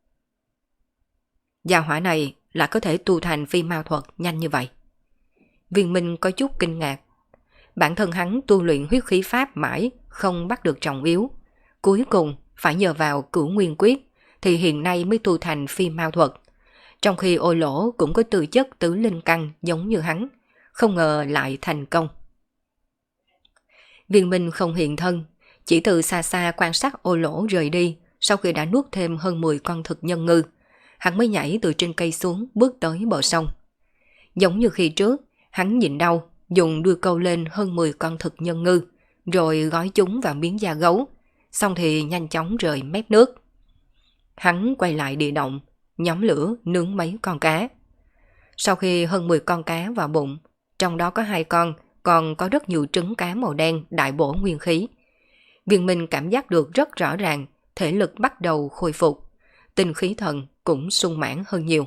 S1: Gia hỏa này là có thể tu thành phi mao thuật nhanh như vậy. Viên Minh có chút kinh ngạc. Bản thân hắn tu luyện huyết khí pháp mãi không bắt được trọng yếu, cuối cùng phải nhờ vào Cửu Nguyên Quyết thì hiện nay mới tu thành phi mao thuật. Trong khi Ô Lỗ cũng có tư chất tứ linh căn giống như hắn, không ngờ lại thành công. Viên Minh không hiện thân, chỉ từ xa xa quan sát Ô Lỗ rời đi. Sau khi đã nuốt thêm hơn 10 con thực nhân ngư, hắn mới nhảy từ trên cây xuống, bước tới bờ sông. Giống như khi trước, hắn nhịn đau, dùng đuôi câu lên hơn 10 con thực nhân ngư, rồi gói chúng vào miếng da gấu, xong thì nhanh chóng rời mép nước. Hắn quay lại địa động, nhóm lửa nướng mấy con cá. Sau khi hơn 10 con cá vào bụng, trong đó có 2 con, còn có rất nhiều trứng cá màu đen đại bổ nguyên khí. Viên Minh cảm giác được rất rõ ràng, thể lực bắt đầu khôi phục, tinh khí thần cũng sung mãn hơn nhiều.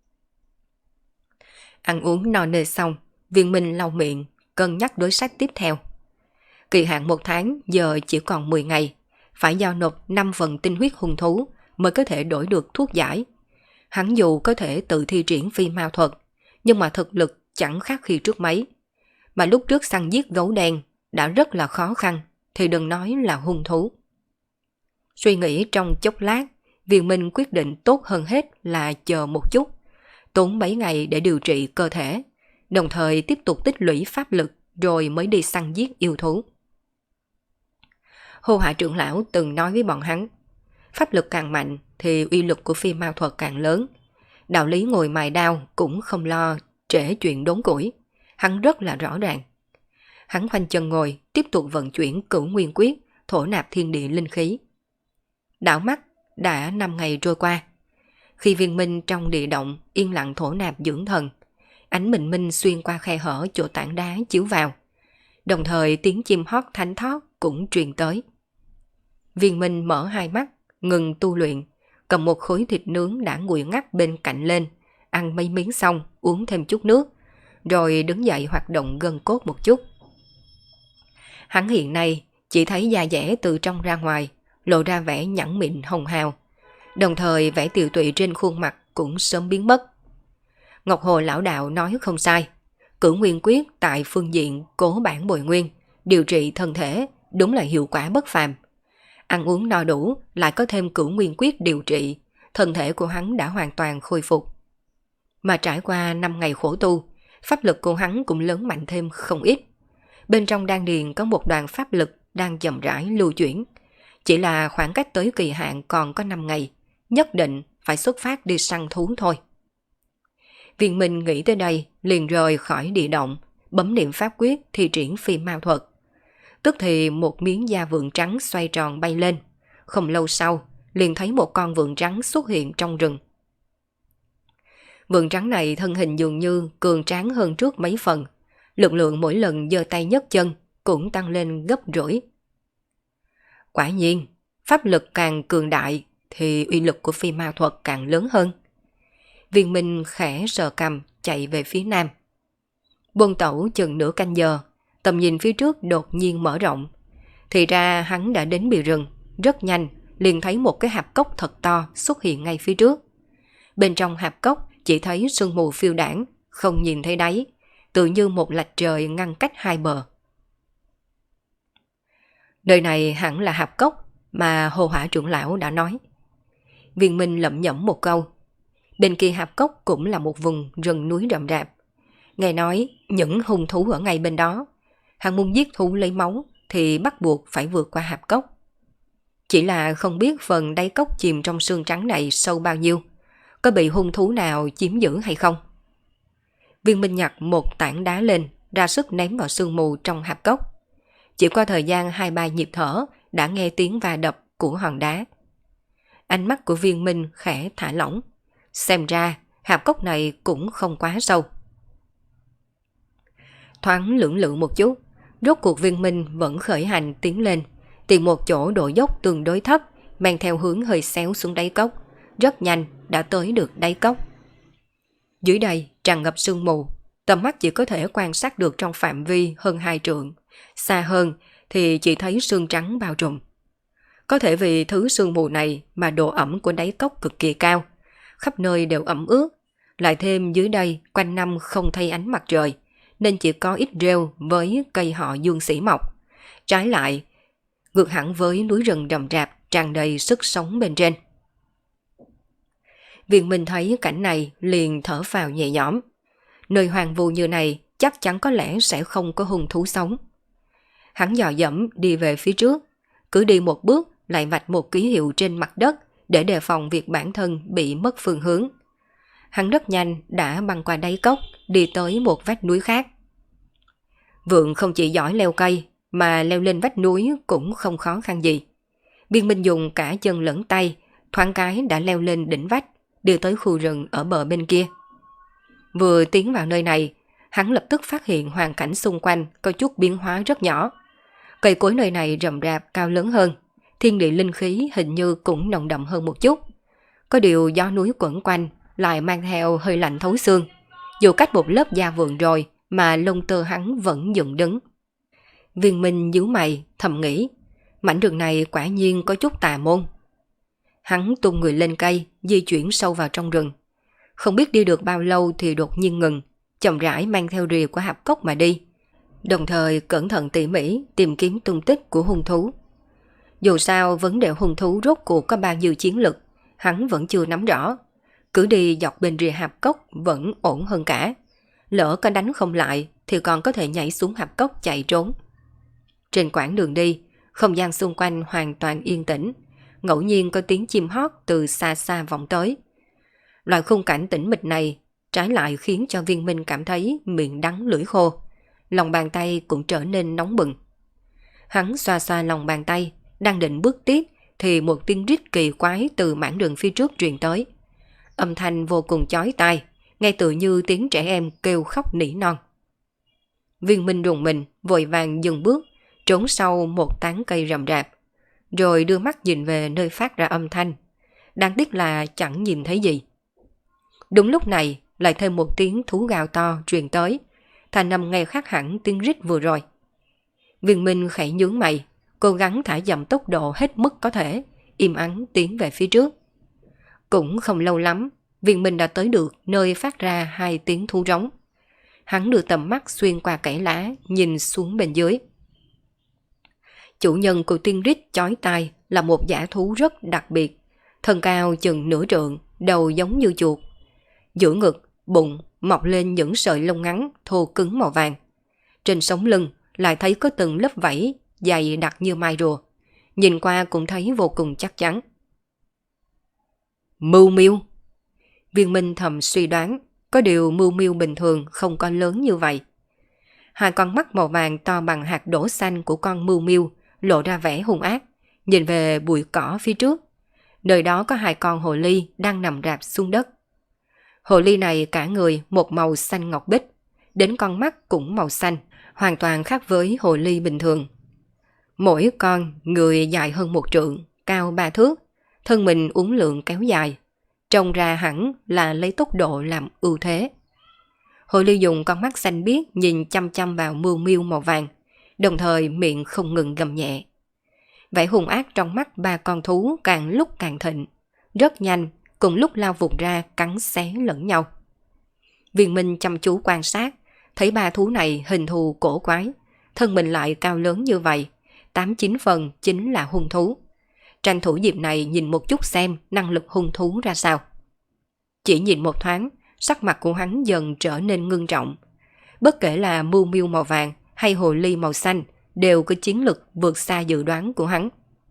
S1: Ăn uống no nê xong, Viên Minh lau miệng, cân nhắc đối sách tiếp theo. Kỳ hạn 1 tháng giờ chỉ còn 10 ngày, phải giao nộp 5 phần tinh huyết hung thú mới có thể đổi được thuốc giải. Hắn dù có thể tự thi triển phi mao thuật, nhưng mà thực lực chẳng khác khi trước mấy. Mà lúc trước săn giết gấu đen đã rất là khó khăn, thì đừng nói là hung thú. Suy nghĩ trong chốc lát, Viên Minh quyết định tốt hơn hết là chờ một chút, tốn mấy ngày để điều trị cơ thể, đồng thời tiếp tục tích lũy pháp lực rồi mới đi săn giết yêu thú. Hô Hạ trưởng lão từng nói với bọn hắn, pháp lực càng mạnh thì uy lực của phi mao thuật càng lớn. Đạo lý ngồi mài đao cũng không lo trễ chuyện đốn củi, hắn rất là rõ ràng. Hắn khoanh chân ngồi, tiếp tục vận chuyển Cửu Nguyên Quyết, thổ nạp thiên địa linh khí. Đảo mắt đã 5 ngày trôi qua. Khi Viên Minh trong địa động yên lặng thổ nạp dưỡng thần, ánh bình minh xuyên qua khe hở chỗ tảng đá chiếu vào. Đồng thời tiếng chim hót thánh thót cũng truyền tới. Viên Minh mở hai mắt, ngừng tu luyện, cầm một khối thịt nướng đã nguội ngắt bên cạnh lên, ăn mấy miếng xong, uống thêm chút nước, rồi đứng dậy hoạt động gân cốt một chút. Hắn hiện nay chỉ thấy da dẻ từ trong ra ngoài, lộ ra vẻ nhẵn mịn hồng hào, đồng thời vẻ tiều tụy trên khuôn mặt cũng sớm biến mất. Ngọc Hồ lão đạo nói không sai, Cửu Nguyên Quyết tại phương diện cố bản bồi nguyên, điều trị thân thể đúng là hiệu quả bất phàm. Ăn uống no đủ, lại có thêm Cửu Nguyên Quyết điều trị, thân thể của hắn đã hoàn toàn khôi phục. Mà trải qua 5 ngày khổ tu, pháp lực của hắn cũng lớn mạnh thêm không ít. Bên trong đan điền có một đoàn pháp lực đang chậm rãi lưu chuyển. Chỉ là khoảng cách tới kỳ hạn còn có 5 ngày, nhất định phải xuất phát đi săn thú thôi. Viên Minh nghĩ tới đây, liền rời khỏi địa động, bấm niệm pháp quyết thi triển phi mao thuật. Tức thì một miếng da vượn trắng xoay tròn bay lên. Không lâu sau, liền thấy một con vượn trắng xuất hiện trong rừng. Vượn trắng này thân hình dường như cường tráng hơn trước mấy phần. Lực lượng mỗi lần giơ tay nhấc chân cũng tăng lên gấp rưỡi. Quả nhiên, pháp lực càng cường đại thì uy lực của phi mao thuật càng lớn hơn. Viên Minh khẽ sờ cằm chạy về phía nam. Buôn tẩu chừng nửa canh giờ, tầm nhìn phía trước đột nhiên mở rộng. Thì ra hắn đã đến bìa rừng, rất nhanh liền thấy một cái hạp cốc thật to xuất hiện ngay phía trước. Bên trong hạp cốc chỉ thấy sương mù phiêu đãng, không nhìn thấy đáy, tự như một lạch trời ngăn cách hai bờ. Nơi này hẳn là hạp cốc mà Hồ Hỏa trưởng lão đã nói. Viên Minh lẩm nhẩm một câu. Bên kia hạp cốc cũng là một vùng rừng núi rậm rạp. Nghe nói những hung thú ở ngay bên đó. Hắn muốn giết thú lấy máu thì bắt buộc phải vượt qua hạp cốc. Chỉ là không biết phần đáy cốc chìm trong sương trắng này sâu bao nhiêu, có bị hung thú nào chiếm giữ hay không. Viên Minh nhặt một tảng đá lên, ra sức ném vào sương mù trong hạp cốc. Chỉ qua thời gian 2-3 nhịp thở đã nghe tiếng va đập của hòn đá. Ánh mắt của Viên Minh khẽ thả lỏng. Xem ra hạp cốc này cũng không quá sâu. Thoáng lưỡng lự một chút, rốt cuộc Viên Minh vẫn khởi hành tiến lên, tìm một chỗ độ dốc tương đối thấp, mang theo hướng hơi xéo xuống đáy cốc. Rất nhanh đã tới được đáy cốc. Dưới đây tràn ngập sương mù, tầm mắt chỉ có thể quan sát được trong phạm vi hơn 2 trượng. Xa hơn thì chỉ thấy sương trắng bao trùm. Có thể vì thứ sương mù này mà độ ẩm của đáy cốc cực kỳ cao, khắp nơi đều ẩm ướt. Lại thêm dưới đây quanh năm không thấy ánh mặt trời, nên chỉ có ít rêu với cây họ dương xỉ mọc. Trái lại, ngược hẳn với núi rừng rậm rạp tràn đầy sức sống bên trên. Viên Minh thấy cảnh này liền thở phào nhẹ nhõm. Nơi hoang vu như này chắc chắn có lẽ sẽ không có hung thú sống. Hắn dò dẫm đi về phía trước, cứ đi một bước lại vạch một ký hiệu trên mặt đất để đề phòng việc bản thân bị mất phương hướng. Hắn rất nhanh đã băng qua đáy cốc, đi tới một vách núi khác. Vượng không chỉ giỏi leo cây, mà leo lên vách núi cũng không khó khăn gì. Viên Minh dùng cả chân lẫn tay, thoáng cái đã leo lên đỉnh vách, đi tới khu rừng ở bờ bên kia. Vừa tiến vào nơi này, hắn lập tức phát hiện hoàn cảnh xung quanh có chút biến hóa rất nhỏ. Cây cối nơi này rậm rạp cao lớn hơn, thiên địa linh khí hình như cũng nồng đậm hơn một chút. Có điều gió núi quẩn quanh lại mang theo hơi lạnh thấu xương. Dù cách một lớp da vườn rồi mà lông tơ hắn vẫn dựng đứng. Viên Minh nhíu mày thầm nghĩ, mảnh rừng này quả nhiên có chút tà môn. Hắn tung người lên cây, di chuyển sâu vào trong rừng. Không biết đi được bao lâu thì đột nhiên ngừng, chậm rãi mang theo rìa của hạp cốc mà đi. Đồng thời cẩn thận tỉ mỉ tìm kiếm tung tích của hung thú. Dù sao vấn đề hung thú rốt cuộc có bao nhiêu chiến lực, hắn vẫn chưa nắm rõ. Cứ đi dọc bên rìa hạp cốc vẫn ổn hơn cả. Lỡ có đánh không lại thì còn có thể nhảy xuống hạp cốc chạy trốn. Trên quãng đường đi, không gian xung quanh hoàn toàn yên tĩnh. Ngẫu nhiên có tiếng chim hót từ xa xa vọng tới. Loại khung cảnh tĩnh mịch này trái lại khiến cho Viên Minh cảm thấy miệng đắng lưỡi khô. Lòng bàn tay cũng trở nên nóng bừng. Hắn xoa xoa lòng bàn tay, đang định bước tiếp thì một tiếng rít kỳ quái từ mảng đường phía trước truyền tới. Âm thanh vô cùng chói tai, nghe tự như tiếng trẻ em kêu khóc nỉ non. Viên Minh rùng mình, vội vàng dừng bước, trốn sau một tán cây rậm rạp, rồi đưa mắt nhìn về nơi phát ra âm thanh. Đáng tiếc là chẳng nhìn thấy gì. Đúng lúc này, lại thêm một tiếng thú gào to truyền tới, thành âm nghe khác hẳn tiếng rít vừa rồi. Viên Minh khẽ nhướng mày, cố gắng thả chậm tốc độ hết mức có thể, im ắng tiến về phía trước. Cũng không lâu lắm, Viên Minh đã tới được nơi phát ra hai tiếng thú rống. Hắn đưa tầm mắt xuyên qua kẽ lá, nhìn xuống bên dưới. Chủ nhân của tiếng rít chói tai là một dã thú rất đặc biệt, thân cao chừng nửa trượng, đầu giống như chuột. Giữa ngực, bụng mọc lên những sợi lông ngắn thô cứng màu vàng. Trên sống lưng lại thấy có từng lớp vảy dày đặc như mai rùa, nhìn qua cũng thấy vô cùng chắc chắn. Mưu miêu. Viên Minh thầm suy đoán, có điều mưu miêu bình thường không có lớn như vậy. Hai con mắt màu vàng to bằng hạt đỗ xanh của con mưu miêu lộ ra vẻ hung ác, nhìn về bụi cỏ phía trước. Nơi đó có hai con hồ ly đang nằm rạp xuống đất. Hồ ly này cả người một màu xanh ngọc bích, đến con mắt cũng màu xanh, hoàn toàn khác với hồ ly bình thường. Mỗi con người dài hơn 1 trượng, cao 3 thước, thân mình uốn lượn kéo dài, trông ra hẳn là lấy tốc độ làm ưu thế. Hồ ly dùng con mắt xanh biếc nhìn chăm chăm vào mưu miêu màu vàng, đồng thời miệng không ngừng gầm nhẹ. Vẻ hung ác trong mắt ba con thú càng lúc càng thịnh, rất nhanh, cùng lúc lao vụt ra cắn xé lẫn nhau. Viên Minh chăm chú quan sát, thấy ba thú này hình thù cổ quái, thân mình lại cao lớn như vậy, 8-9 phần chính là hung thú. Tranh thủ dịp này nhìn một chút xem năng lực hung thú ra sao. Chỉ nhìn một thoáng, sắc mặt của hắn dần trở nên ngưng trọng. Bất kể là mưu miêu màu vàng hay hồ ly màu xanh, đều có chiến lực vượt xa dự đoán của hắn.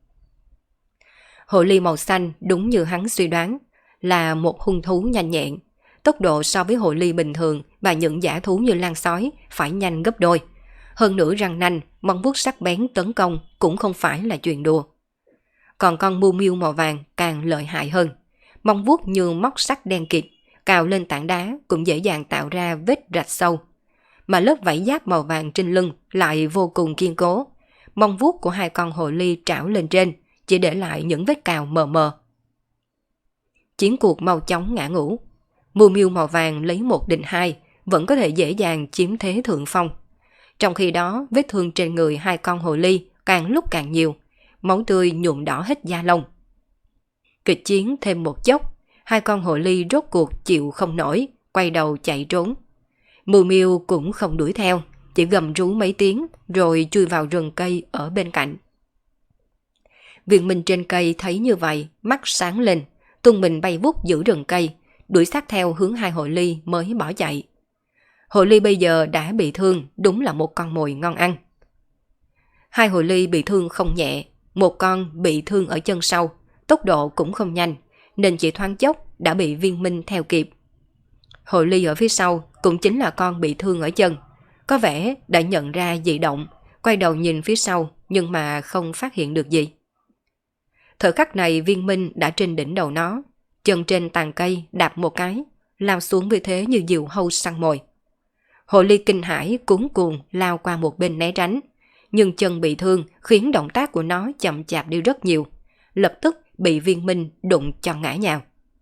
S1: Hồ ly màu xanh đúng như hắn suy đoán, là một hung thú nhanh nhẹn. Tốc độ so với hồ ly bình thường và những dã thú như lang sói phải nhanh gấp đôi. Hơn nữa răng nanh, móng vuốt sắc bén tấn công cũng không phải là chuyện đùa. Còn con mưu miêu màu vàng càng lợi hại hơn. Móng vuốt như móc sắt đen kịt, cào lên tảng đá cũng dễ dàng tạo ra vết rạch sâu. Mà lớp vảy giáp màu vàng trên lưng lại vô cùng kiên cố. Móng vuốt của hai con hồ ly trảo lên trên, chỉ để lại những vết cào mờ mờ. Chiến cuộc mau chóng ngã ngũ. Mưu miêu màu vàng lấy 1-2, vẫn có thể dễ dàng chiếm thế thượng phong. Trong khi đó, vết thương trên người hai con hồ ly càng lúc càng nhiều, máu tươi nhuộm đỏ hết da lông. Kịch chiến thêm một chốc, hai con hồ ly rốt cuộc chịu không nổi, quay đầu chạy trốn. Mưu miêu cũng không đuổi theo, chỉ gầm rú mấy tiếng rồi chui vào rừng cây ở bên cạnh. Viên Minh trên cây thấy như vậy, mắt sáng lên, tung mình bay vút giữa rừng cây, đuổi sát theo hướng hai hồ ly mới bỏ chạy. Hồ ly bây giờ đã bị thương, đúng là một con mồi ngon ăn. Hai hồ ly bị thương không nhẹ, một con bị thương ở chân sau, tốc độ cũng không nhanh, nên chỉ thoáng chốc đã bị Viên Minh theo kịp. Hồ ly ở phía sau cũng chính là con bị thương ở chân, có vẻ đã nhận ra dị động, quay đầu nhìn phía sau nhưng mà không phát hiện được gì. Thời khắc này Viên Minh đã trên đỉnh đầu nó, chân trên tàn cây đạp một cái, lao xuống vì thế như diều hâu săn mồi. Hồ ly kinh hãi cuống cuồng lao qua một bên né tránh, nhưng chân bị thương khiến động tác của nó chậm chạp đi rất nhiều, lập tức bị Viên Minh đụng cho ngã nhào.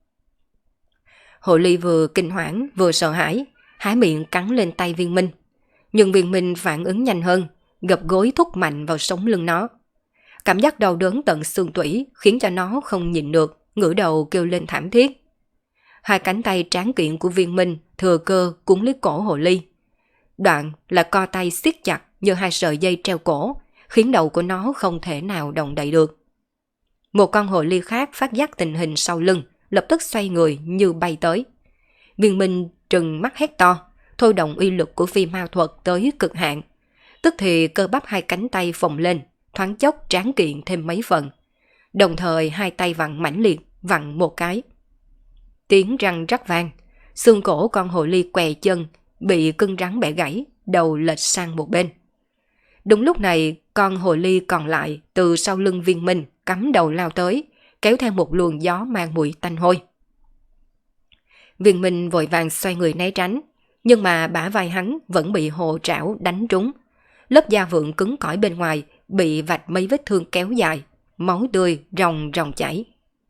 S1: Hồ ly vừa kinh hoảng vừa sợ hãi, há miệng cắn lên tay Viên Minh. Nhưng Viên Minh phản ứng nhanh hơn, gập gối thúc mạnh vào sống lưng nó. Cảm giác đau đớn tận xương tủy khiến cho nó không nhịn được, ngửa đầu kêu lên thảm thiết. Hai cánh tay tráng kiện của Viên Minh thừa cơ cuốn lấy cổ hồ ly. Đoạn là co tay siết chặt như hai sợi dây treo cổ, khiến đầu của nó không thể nào động đậy được. Một con hồ ly khác phát giác tình hình sau lưng, lập tức xoay người như bay tới. Viên Minh trừng mắt hét to, thôi động uy lực của phi ma thuật tới cực hạn. Tức thì cơ bắp hai cánh tay phồng lên, thoáng chốc tráng kiện thêm mấy phần. Đồng thời hai tay vặn mãnh liệt, vặn một cái. Tiếng răng rắc vang, xương cổ con hồ ly què chân, bị cưng rắn bẻ gãy, đầu lệch sang một bên. Đúng lúc này, con hồ ly còn lại từ sau lưng Viên Minh cắm đầu lao tới, kéo theo một luồng gió mang mùi tanh hôi. Viên Minh vội vàng xoay người né tránh, nhưng mà bả vai hắn vẫn bị hồ trảo đánh trúng. Lớp da vượng cứng cỏi bên ngoài bị vạch mấy vết thương kéo dài, máu tươi ròng ròng chảy.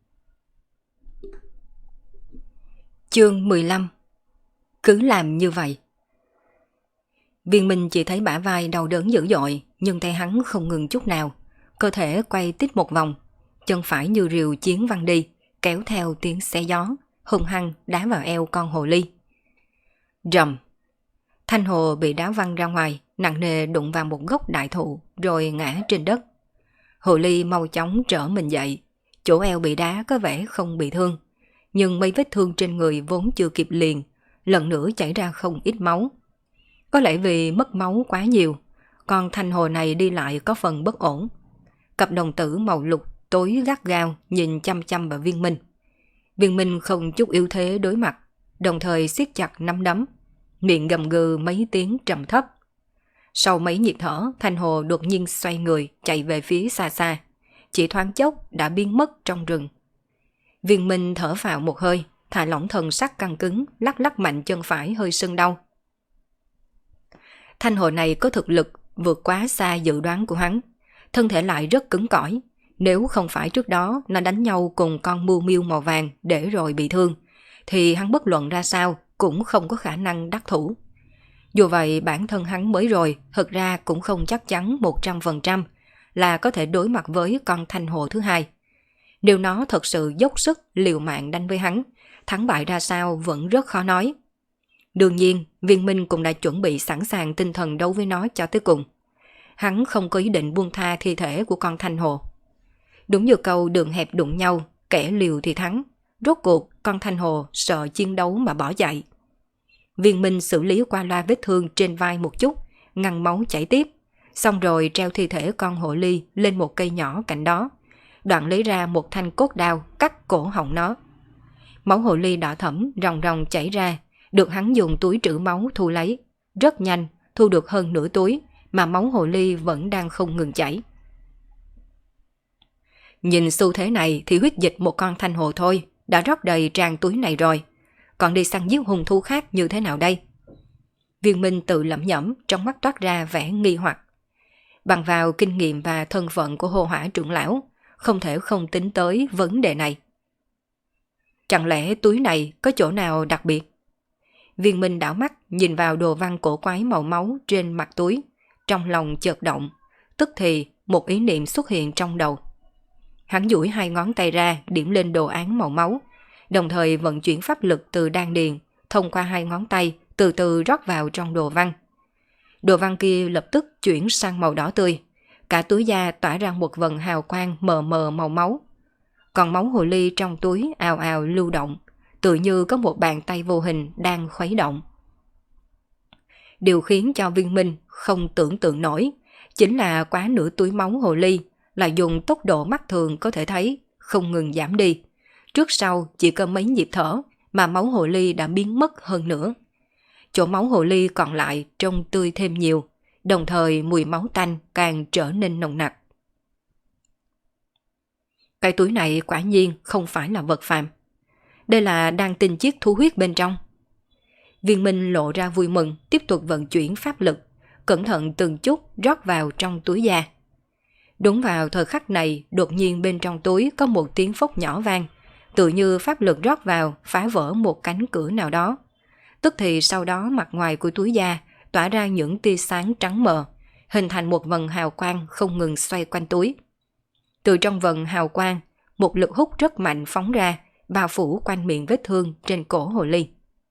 S1: Chương 15. Cứ làm như vậy. Viên Minh chỉ thấy bả vai đau đớn dữ dội, nhưng tay hắn không ngừng chút nào, cơ thể quay tít một vòng, chân phải như rìu chiến văng đi, kéo theo tiếng xé gió, hung hăng đá vào eo con hồ ly. Rầm. Thanh hồ bị đá văng ra ngoài, nặng nề đụng vào một gốc đại thụ rồi ngã trên đất. Hồ ly mau chóng trở mình dậy, chỗ eo bị đá có vẻ không bị thương, nhưng mấy vết thương trên người vốn chưa kịp liền, lần nữa chảy ra không ít máu. Có lẽ vì mất máu quá nhiều, con thanh hồ này đi lại có phần bất ổn. Cặp đồng tử màu lục tối gắt gao nhìn chăm chăm vào Viên Minh. Viên Minh không chút yếu thế đối mặt, đồng thời siết chặt nắm đấm, miệng gầm gừ mấy tiếng trầm thấp. Sau mấy nhịp thở, thanh hồ đột nhiên xoay người chạy về phía xa xa, chỉ thoáng chốc đã biến mất trong rừng. Viên Minh thở phào một hơi, thả lỏng thần sắc căng cứng, lắc lắc mạnh chân phải hơi sưng đau. Thanh hồ này có thực lực vượt quá xa dự đoán của hắn, thân thể lại rất cứng cỏi. Nếu không phải trước đó nó đánh nhau cùng con mưu miêu màu vàng để rồi bị thương, thì hắn bất luận ra sao cũng không có khả năng đắc thủ. Dù vậy bản thân hắn mới rồi thực ra cũng không chắc chắn 100% là có thể đối mặt với con thanh hồ thứ hai. Nếu nó thật sự dốc sức liều mạng đánh với hắn, thắng bại ra sao vẫn rất khó nói. Đương nhiên, Viên Minh cũng đã chuẩn bị sẵn sàng tinh thần đấu với nó cho tới cùng. Hắn không có ý định buông tha thi thể của con thanh hồ. Đúng như câu đường hẹp đụng nhau, kẻ liều thì thắng. Rốt cuộc, con thanh hồ sợ chiến đấu mà bỏ chạy. Viên Minh xử lý qua loa vết thương trên vai một chút, ngăn máu chảy tiếp, xong rồi treo thi thể con hồ ly lên một cây nhỏ cạnh đó, đoạn lấy ra một thanh cốt đao cắt cổ họng nó. Máu hồ ly đỏ thẫm ròng ròng chảy ra, được hắn dùng túi trữ máu thu lấy, rất nhanh thu được hơn nửa túi, mà máu hồ ly vẫn đang không ngừng chảy. Nhìn xu thế này thì huyết dịch một con thanh hồ thôi đã rót đầy tràn túi này rồi, còn đi săn giết hung thú khác như thế nào đây? Viên Minh tự lẩm nhẩm, trong mắt toát ra vẻ nghi hoặc. Bằng vào kinh nghiệm và thân phận của Hồ Hỏa trưởng lão, không thể không tính tới vấn đề này. Chẳng lẽ túi này có chỗ nào đặc biệt? Viên Minh đảo mắt nhìn vào đồ văn cổ quái màu máu trên mặt túi, trong lòng chợt động, tức thì một ý niệm xuất hiện trong đầu. Hắn duỗi hai ngón tay ra điểm lên đồ án màu máu, đồng thời vận chuyển pháp lực từ đan điền, thông qua hai ngón tay từ từ rót vào trong đồ văn. Đồ văn kia lập tức chuyển sang màu đỏ tươi, cả túi da tỏa ra một vầng hào quang mờ mờ màu máu. còn máu hồ ly trong túi ào ào lưu động, tự như có một bàn tay vô hình đang khuấy động. Điều khiến cho Viên Minh không tưởng tượng nổi chính là quá nửa túi máu hồ ly là dùng tốc độ mắt thường có thể thấy không ngừng giảm đi. Trước sau chỉ có mấy nhịp thở mà máu hồ ly đã biến mất hơn nữa. Chỗ máu hồ ly còn lại trông tươi thêm nhiều, đồng thời mùi máu tanh càng trở nên nồng nặc. Cái túi này quả nhiên không phải là vật phàm. Đây là đang tinh chiết thu huyết bên trong. Viên Minh lộ ra vui mừng, tiếp tục vận chuyển pháp lực, cẩn thận từng chút rót vào trong túi da. Đúng vào thời khắc này, đột nhiên bên trong túi có một tiếng phốc nhỏ vang, tự như pháp lực rót vào phá vỡ một cánh cửa nào đó. Tức thì sau đó mặt ngoài của túi da tỏa ra những tia sáng trắng mờ, hình thành một vầng hào quang không ngừng xoay quanh túi. Từ trong vầng hào quang, một lực hút rất mạnh phóng ra, bao phủ quanh miệng vết thương trên cổ hồ ly.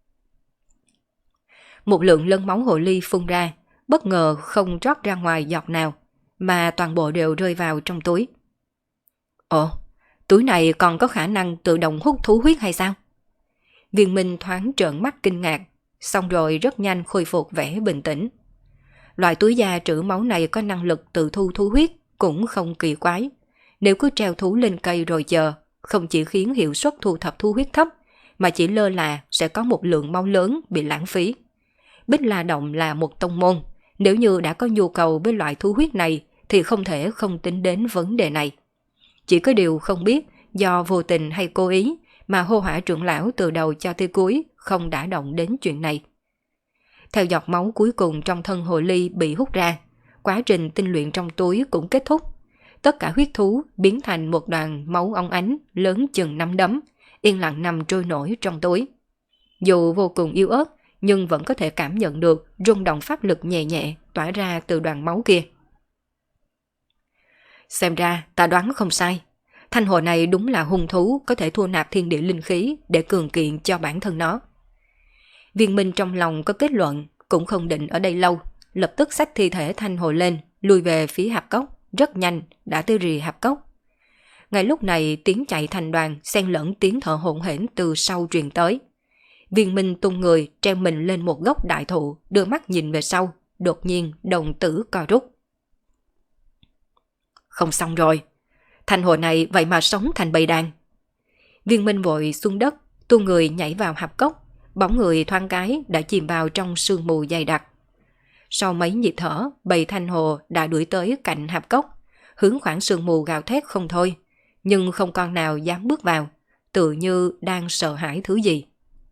S1: Một lượng lớn máu hồ ly phun ra, bất ngờ không rót ra ngoài giọt nào, mà toàn bộ đều rơi vào trong túi. Ồ, túi này còn có khả năng tự động hút thú huyết hay sao? Viên Minh thoáng trợn mắt kinh ngạc, xong rồi rất nhanh khôi phục vẻ bình tĩnh. Loại túi da trữ máu này có năng lực tự thu thú huyết cũng không kỳ quái. Nếu cứ treo thú lên cây rồi chờ, không chỉ khiến hiệu suất thu thập thú huyết thấp, mà chỉ lơ là sẽ có một lượng máu lớn bị lãng phí. Bích La Động là một tông môn, nếu như đã có nhu cầu với loại thú huyết này thì không thể không tính đến vấn đề này. Chỉ có điều không biết do vô tình hay cố ý mà Hô Hỏa trưởng lão từ đầu cho tới cuối không đã động đến chuyện này. Theo giọt máu cuối cùng trong thân hồ ly bị hút ra, quá trình tinh luyện trong túi cũng kết thúc. Tất cả huyết thú biến thành một đoàn máu óng ánh lớn chừng nắm đấm, yên lặng nằm trôi nổi trong túi. Dù vô cùng yếu ớt, nhưng vẫn có thể cảm nhận được rung động pháp lực nhẹ nhẹ tỏa ra từ đoàn máu kia. Xem ra ta đoán không sai. Thanh hồ này đúng là hung thú có thể thu nạp thiên địa linh khí để cường kiện cho bản thân nó. Viên Minh trong lòng có kết luận, cũng không định ở đây lâu, lập tức xách thi thể thanh hồ lên, lùi về phía hạp cốc, rất nhanh đã tới rìa hạp cốc. Ngay lúc này tiếng chạy thành đoàn xen lẫn tiếng thở hổn hển từ sau truyền tới. Viên Minh tung người treo mình lên một gốc đại thụ, đưa mắt nhìn về sau, đột nhiên đồng tử co rút. Không xong rồi, thanh hồ này vậy mà sống thành bầy đàn. Viên Minh vội xuống đất, tung người nhảy vào hạp cốc, bóng người thoáng cái đã chìm vào trong sương mù dày đặc. Sau mấy nhịp thở, bầy thanh hồ đã đuổi tới cạnh hạp cốc, hướng khoảng sương mù gào thét không thôi, nhưng không con nào dám bước vào, tự như đang sợ hãi thứ gì.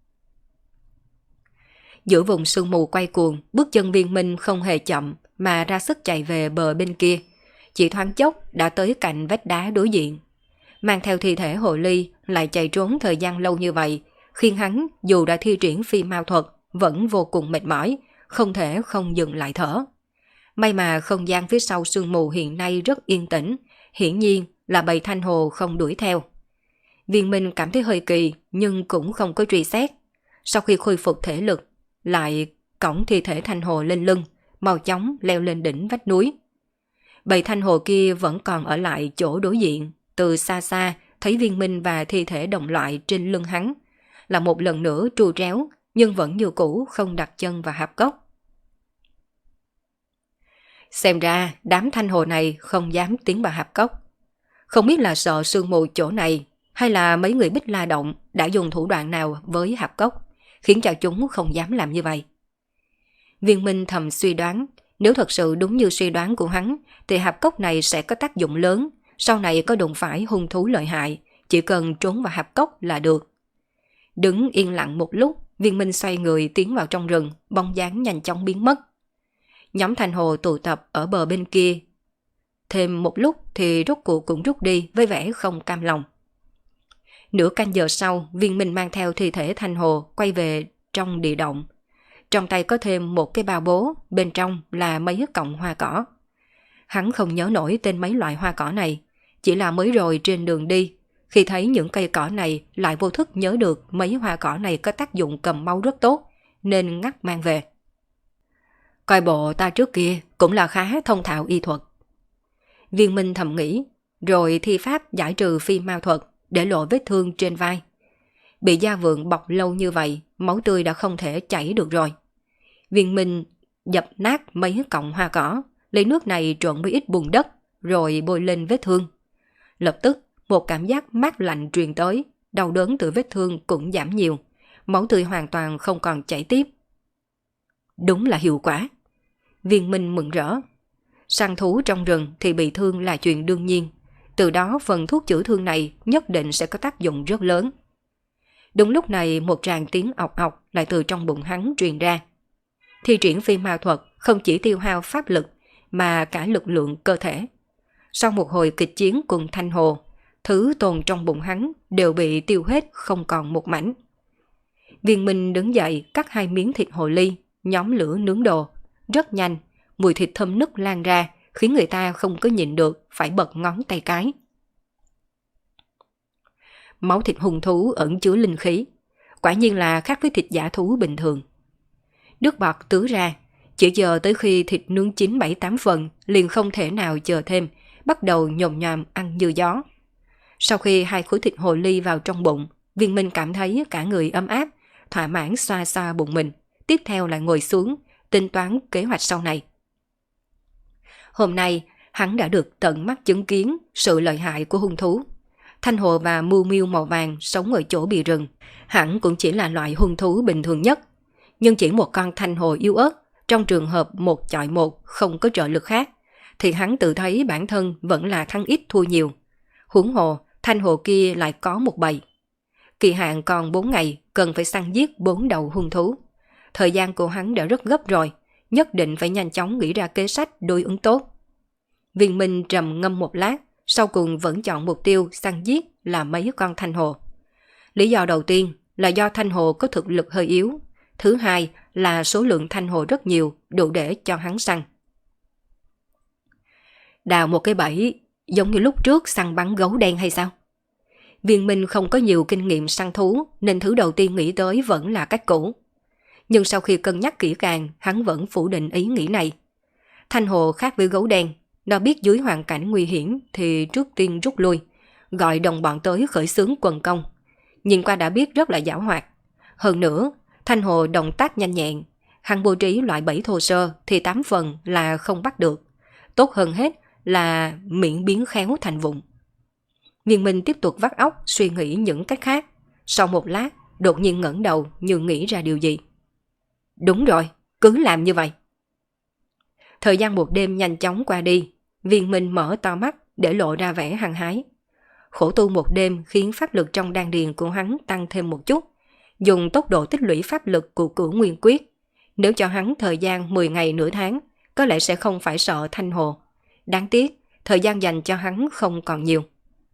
S1: Giữa vùng sương mù quay cuồng, bước chân Viên Minh không hề chậm mà ra sức chạy về bờ bên kia. Chỉ thoáng chốc đã tới cạnh vách đá đối diện. Mang theo thi thể hồ ly lại chạy trốn thời gian lâu như vậy, khiến hắn dù đã thi triển phi mao thuật vẫn vô cùng mệt mỏi, không thể không dừng lại thở. May mà không gian phía sau sương mù hiện nay rất yên tĩnh, hiển nhiên là bầy thanh hồ không đuổi theo. Viên Minh cảm thấy hơi kỳ nhưng cũng không có truy xét. Sau khi khôi phục thể lực, lại cõng thi thể thanh hồ lên lưng, mau chóng leo lên đỉnh vách núi. Bầy thanh hồ kia vẫn còn ở lại chỗ đối diện, từ xa xa thấy Viên Minh và thi thể đồng loại trên lưng hắn, là một lần nữa tru tréo nhưng vẫn như cũ không đặt chân vào hạp cốc. Xem ra đám thanh hồ này không dám tiến vào hạp cốc. Không biết là sợ sương mù chỗ này hay là mấy người Bích La Động đã dùng thủ đoạn nào với hạp cốc, khiến cho chúng không dám làm như vậy. Viên Minh thầm suy đoán, nếu thật sự đúng như suy đoán của hắn, thì hạp cốc này sẽ có tác dụng lớn, sau này có đụng phải hung thú lợi hại, chỉ cần trốn vào hạp cốc là được. Đứng yên lặng một lúc, Viên Minh xoay người tiến vào trong rừng, bóng dáng nhanh chóng biến mất. Nhóm thanh hồ tụ tập ở bờ bên kia. Thêm một lúc thì rốt cuộc cũng rút đi với vẻ không cam lòng. Nửa canh giờ sau, Viên Minh mang theo thi thể thanh hồ quay về trong địa động. Trong tay có thêm một cái bao bố, bên trong là mấy cọng hoa cỏ. Hắn không nhớ nổi tên mấy loại hoa cỏ này, chỉ là mới rồi trên đường đi, khi thấy những cây cỏ này lại vô thức nhớ được mấy hoa cỏ này có tác dụng cầm máu rất tốt, nên ngắt mang về. Coi bộ ta trước kia cũng là khá thông thạo y thuật. Viên Minh thầm nghĩ, rồi thi pháp giải trừ phi mao thuật, để lộ vết thương trên vai. Bị da vượn bọc lâu như vậy, máu tươi đã không thể chảy được rồi. Viên Minh dập nát mấy cọng hoa cỏ, lấy nước này trộn với ít bùn đất, rồi bôi lên vết thương. Lập tức, một cảm giác mát lạnh truyền tới, đau đớn từ vết thương cũng giảm nhiều. Máu tươi hoàn toàn không còn chảy tiếp. Đúng là hiệu quả. Viên Minh mừng rỡ. Săn thú trong rừng thì bị thương là chuyện đương nhiên. Từ đó phần thuốc chữa thương này nhất định sẽ có tác dụng rất lớn. Đúng lúc này một tràng tiếng ọc ọc lại từ trong bụng hắn truyền ra. Thi triển phi ma thuật không chỉ tiêu hao pháp lực mà cả lực lượng cơ thể. Sau một hồi kịch chiến cùng Thanh Hồ, thứ tồn trong bụng hắn đều bị tiêu hết không còn một mảnh. Viên Minh đứng dậy cắt 2 miếng thịt hồ ly, nhóm lửa nướng đồ. Rất nhanh, mùi thịt thơm nức lan ra khiến người ta không có nhịn được phải bật ngón tay cái. Máu thịt hung thú ẩn chứa linh khí, quả nhiên là khác với thịt dã thú bình thường. Nước bọt tứ ra, chỉ chờ tới khi thịt nướng chín 7-8 phần liền không thể nào chờ thêm, bắt đầu nhồm nhòm ăn như gió. Sau khi 2 khối thịt hồ ly vào trong bụng, Viên Minh cảm thấy cả người ấm áp, thỏa mãn xoa xoa bụng mình, tiếp theo lại ngồi xuống, tính toán kế hoạch sau này. Hôm nay, hắn đã được tận mắt chứng kiến sự lợi hại của hung thú. Thanh Hồ và Mưu Miêu màu vàng sống ở chỗ bì rừng, hẳn cũng chỉ là loại hung thú bình thường nhất. Nhưng chỉ một con Thanh Hồ yếu ớt, trong trường hợp 1 chọi 1 không có trợ lực khác, thì hắn tự thấy bản thân vẫn là thắng ít thua nhiều. Huống hồ, Thanh Hồ kia lại có một bầy. Kỳ hạn còn 4 ngày, cần phải săn giết 4 đầu hung thú. Thời gian của hắn đã rất gấp rồi, nhất định phải nhanh chóng nghĩ ra kế sách đối ứng tốt. Viên Minh trầm ngâm một lát, sau cùng vẫn chọn mục tiêu săn giết là mấy con Thanh Hồ. Lý do đầu tiên là do Thanh Hồ có thực lực hơi yếu. Thứ hai là số lượng Thanh Hồ rất nhiều, đủ để cho hắn săn. Đào một cái bẫy giống như lúc trước săn bắn gấu đen hay sao? Viên Minh không có nhiều kinh nghiệm săn thú nên thứ đầu tiên nghĩ tới vẫn là cách cũ. Nhưng sau khi cân nhắc kỹ càng, hắn vẫn phủ định ý nghĩ này. Thanh Hồ khác với gấu đen, nó biết dưới hoàn cảnh nguy hiểm thì trước tiên rút lui, gọi đồng bọn tới khởi xướng quần công. Nhìn qua đã biết rất là giảo hoạt. Hơn nữa, Thanh Hồ động tác nhanh nhẹn, hắn bố trí loại bẫy thô sơ thì 8 phần là không bắt được. Tốt hơn hết là miễn biến khéo thành vụn. Viên Minh tiếp tục vắt óc suy nghĩ những cách khác. Sau một lát, đột nhiên ngẩng đầu như nghĩ ra điều gì. Đúng rồi, cứ làm như vậy. Thời gian một đêm nhanh chóng qua đi, Viên Minh mở to mắt để lộ ra vẻ hăng hái. Khổ tu một đêm khiến pháp lực trong đan điền của hắn tăng thêm một chút. Dùng tốc độ tích lũy pháp lực của Cửu Nguyên Quyết. Nếu cho hắn thời gian 10 ngày nửa tháng, có lẽ sẽ không phải sợ Thanh Hồ. Đáng tiếc, thời gian dành cho hắn không còn nhiều.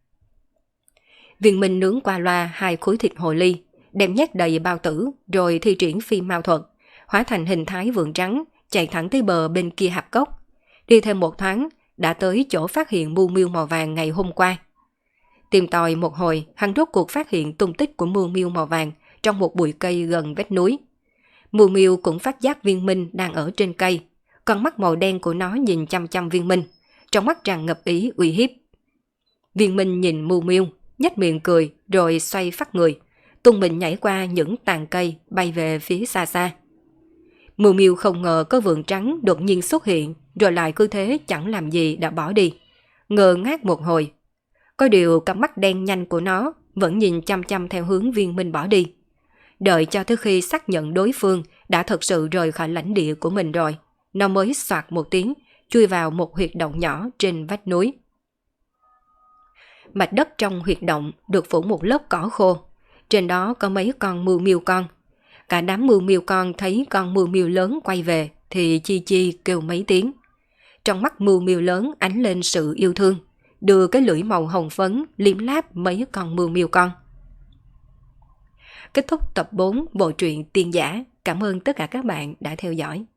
S1: Viên Minh nướng qua loa 2 khối thịt hồ ly, đem nhét đầy bao tử, rồi thi triển phi mao thuật, hóa thành hình thái vượn trắng, chạy thẳng tới bờ bên kia hạp cốc. Đi thêm một thoáng, đã tới chỗ phát hiện Mưu Miêu màu vàng ngày hôm qua. Tìm tòi một hồi, hắn rốt cuộc phát hiện tung tích của Mưu Miêu màu vàng trong một bụi cây gần vách núi. Mưu Miêu cũng phát giác Viên Minh đang ở trên cây, con mắt màu đen của nó nhìn chăm chăm Viên Minh, trong mắt tràn ngập ý uy hiếp. Viên Minh nhìn Mưu Miêu, nhếch miệng cười rồi xoay phát người, tung mình nhảy qua những tàn cây bay về phía xa xa. Mưu Miêu không ngờ có vượn trắng đột nhiên xuất hiện, rồi lại cứ thế chẳng làm gì đã bỏ đi. Ngơ ngác một hồi. Có điều cặp mắt đen nhanh của nó vẫn nhìn chăm chăm theo hướng Viên Minh bỏ đi. Đợi cho tới khi xác nhận đối phương đã thật sự rời khỏi lãnh địa của mình rồi, nó mới xoạt một tiếng, chui vào một huyệt động nhỏ trên vách núi. Mạch đất trong huyệt động được phủ một lớp cỏ khô. Trên đó có mấy con mưu miêu con. Cả đám mưu miêu con thấy con mưu miêu lớn quay về thì chi chi kêu mấy tiếng. Trong mắt mưu miêu lớn ánh lên sự yêu thương, đưa cái lưỡi màu hồng phấn liếm láp mấy con mưu miêu con. Kết thúc tập 4 bộ truyện Tiên Giả. Cảm ơn tất cả các bạn đã theo dõi.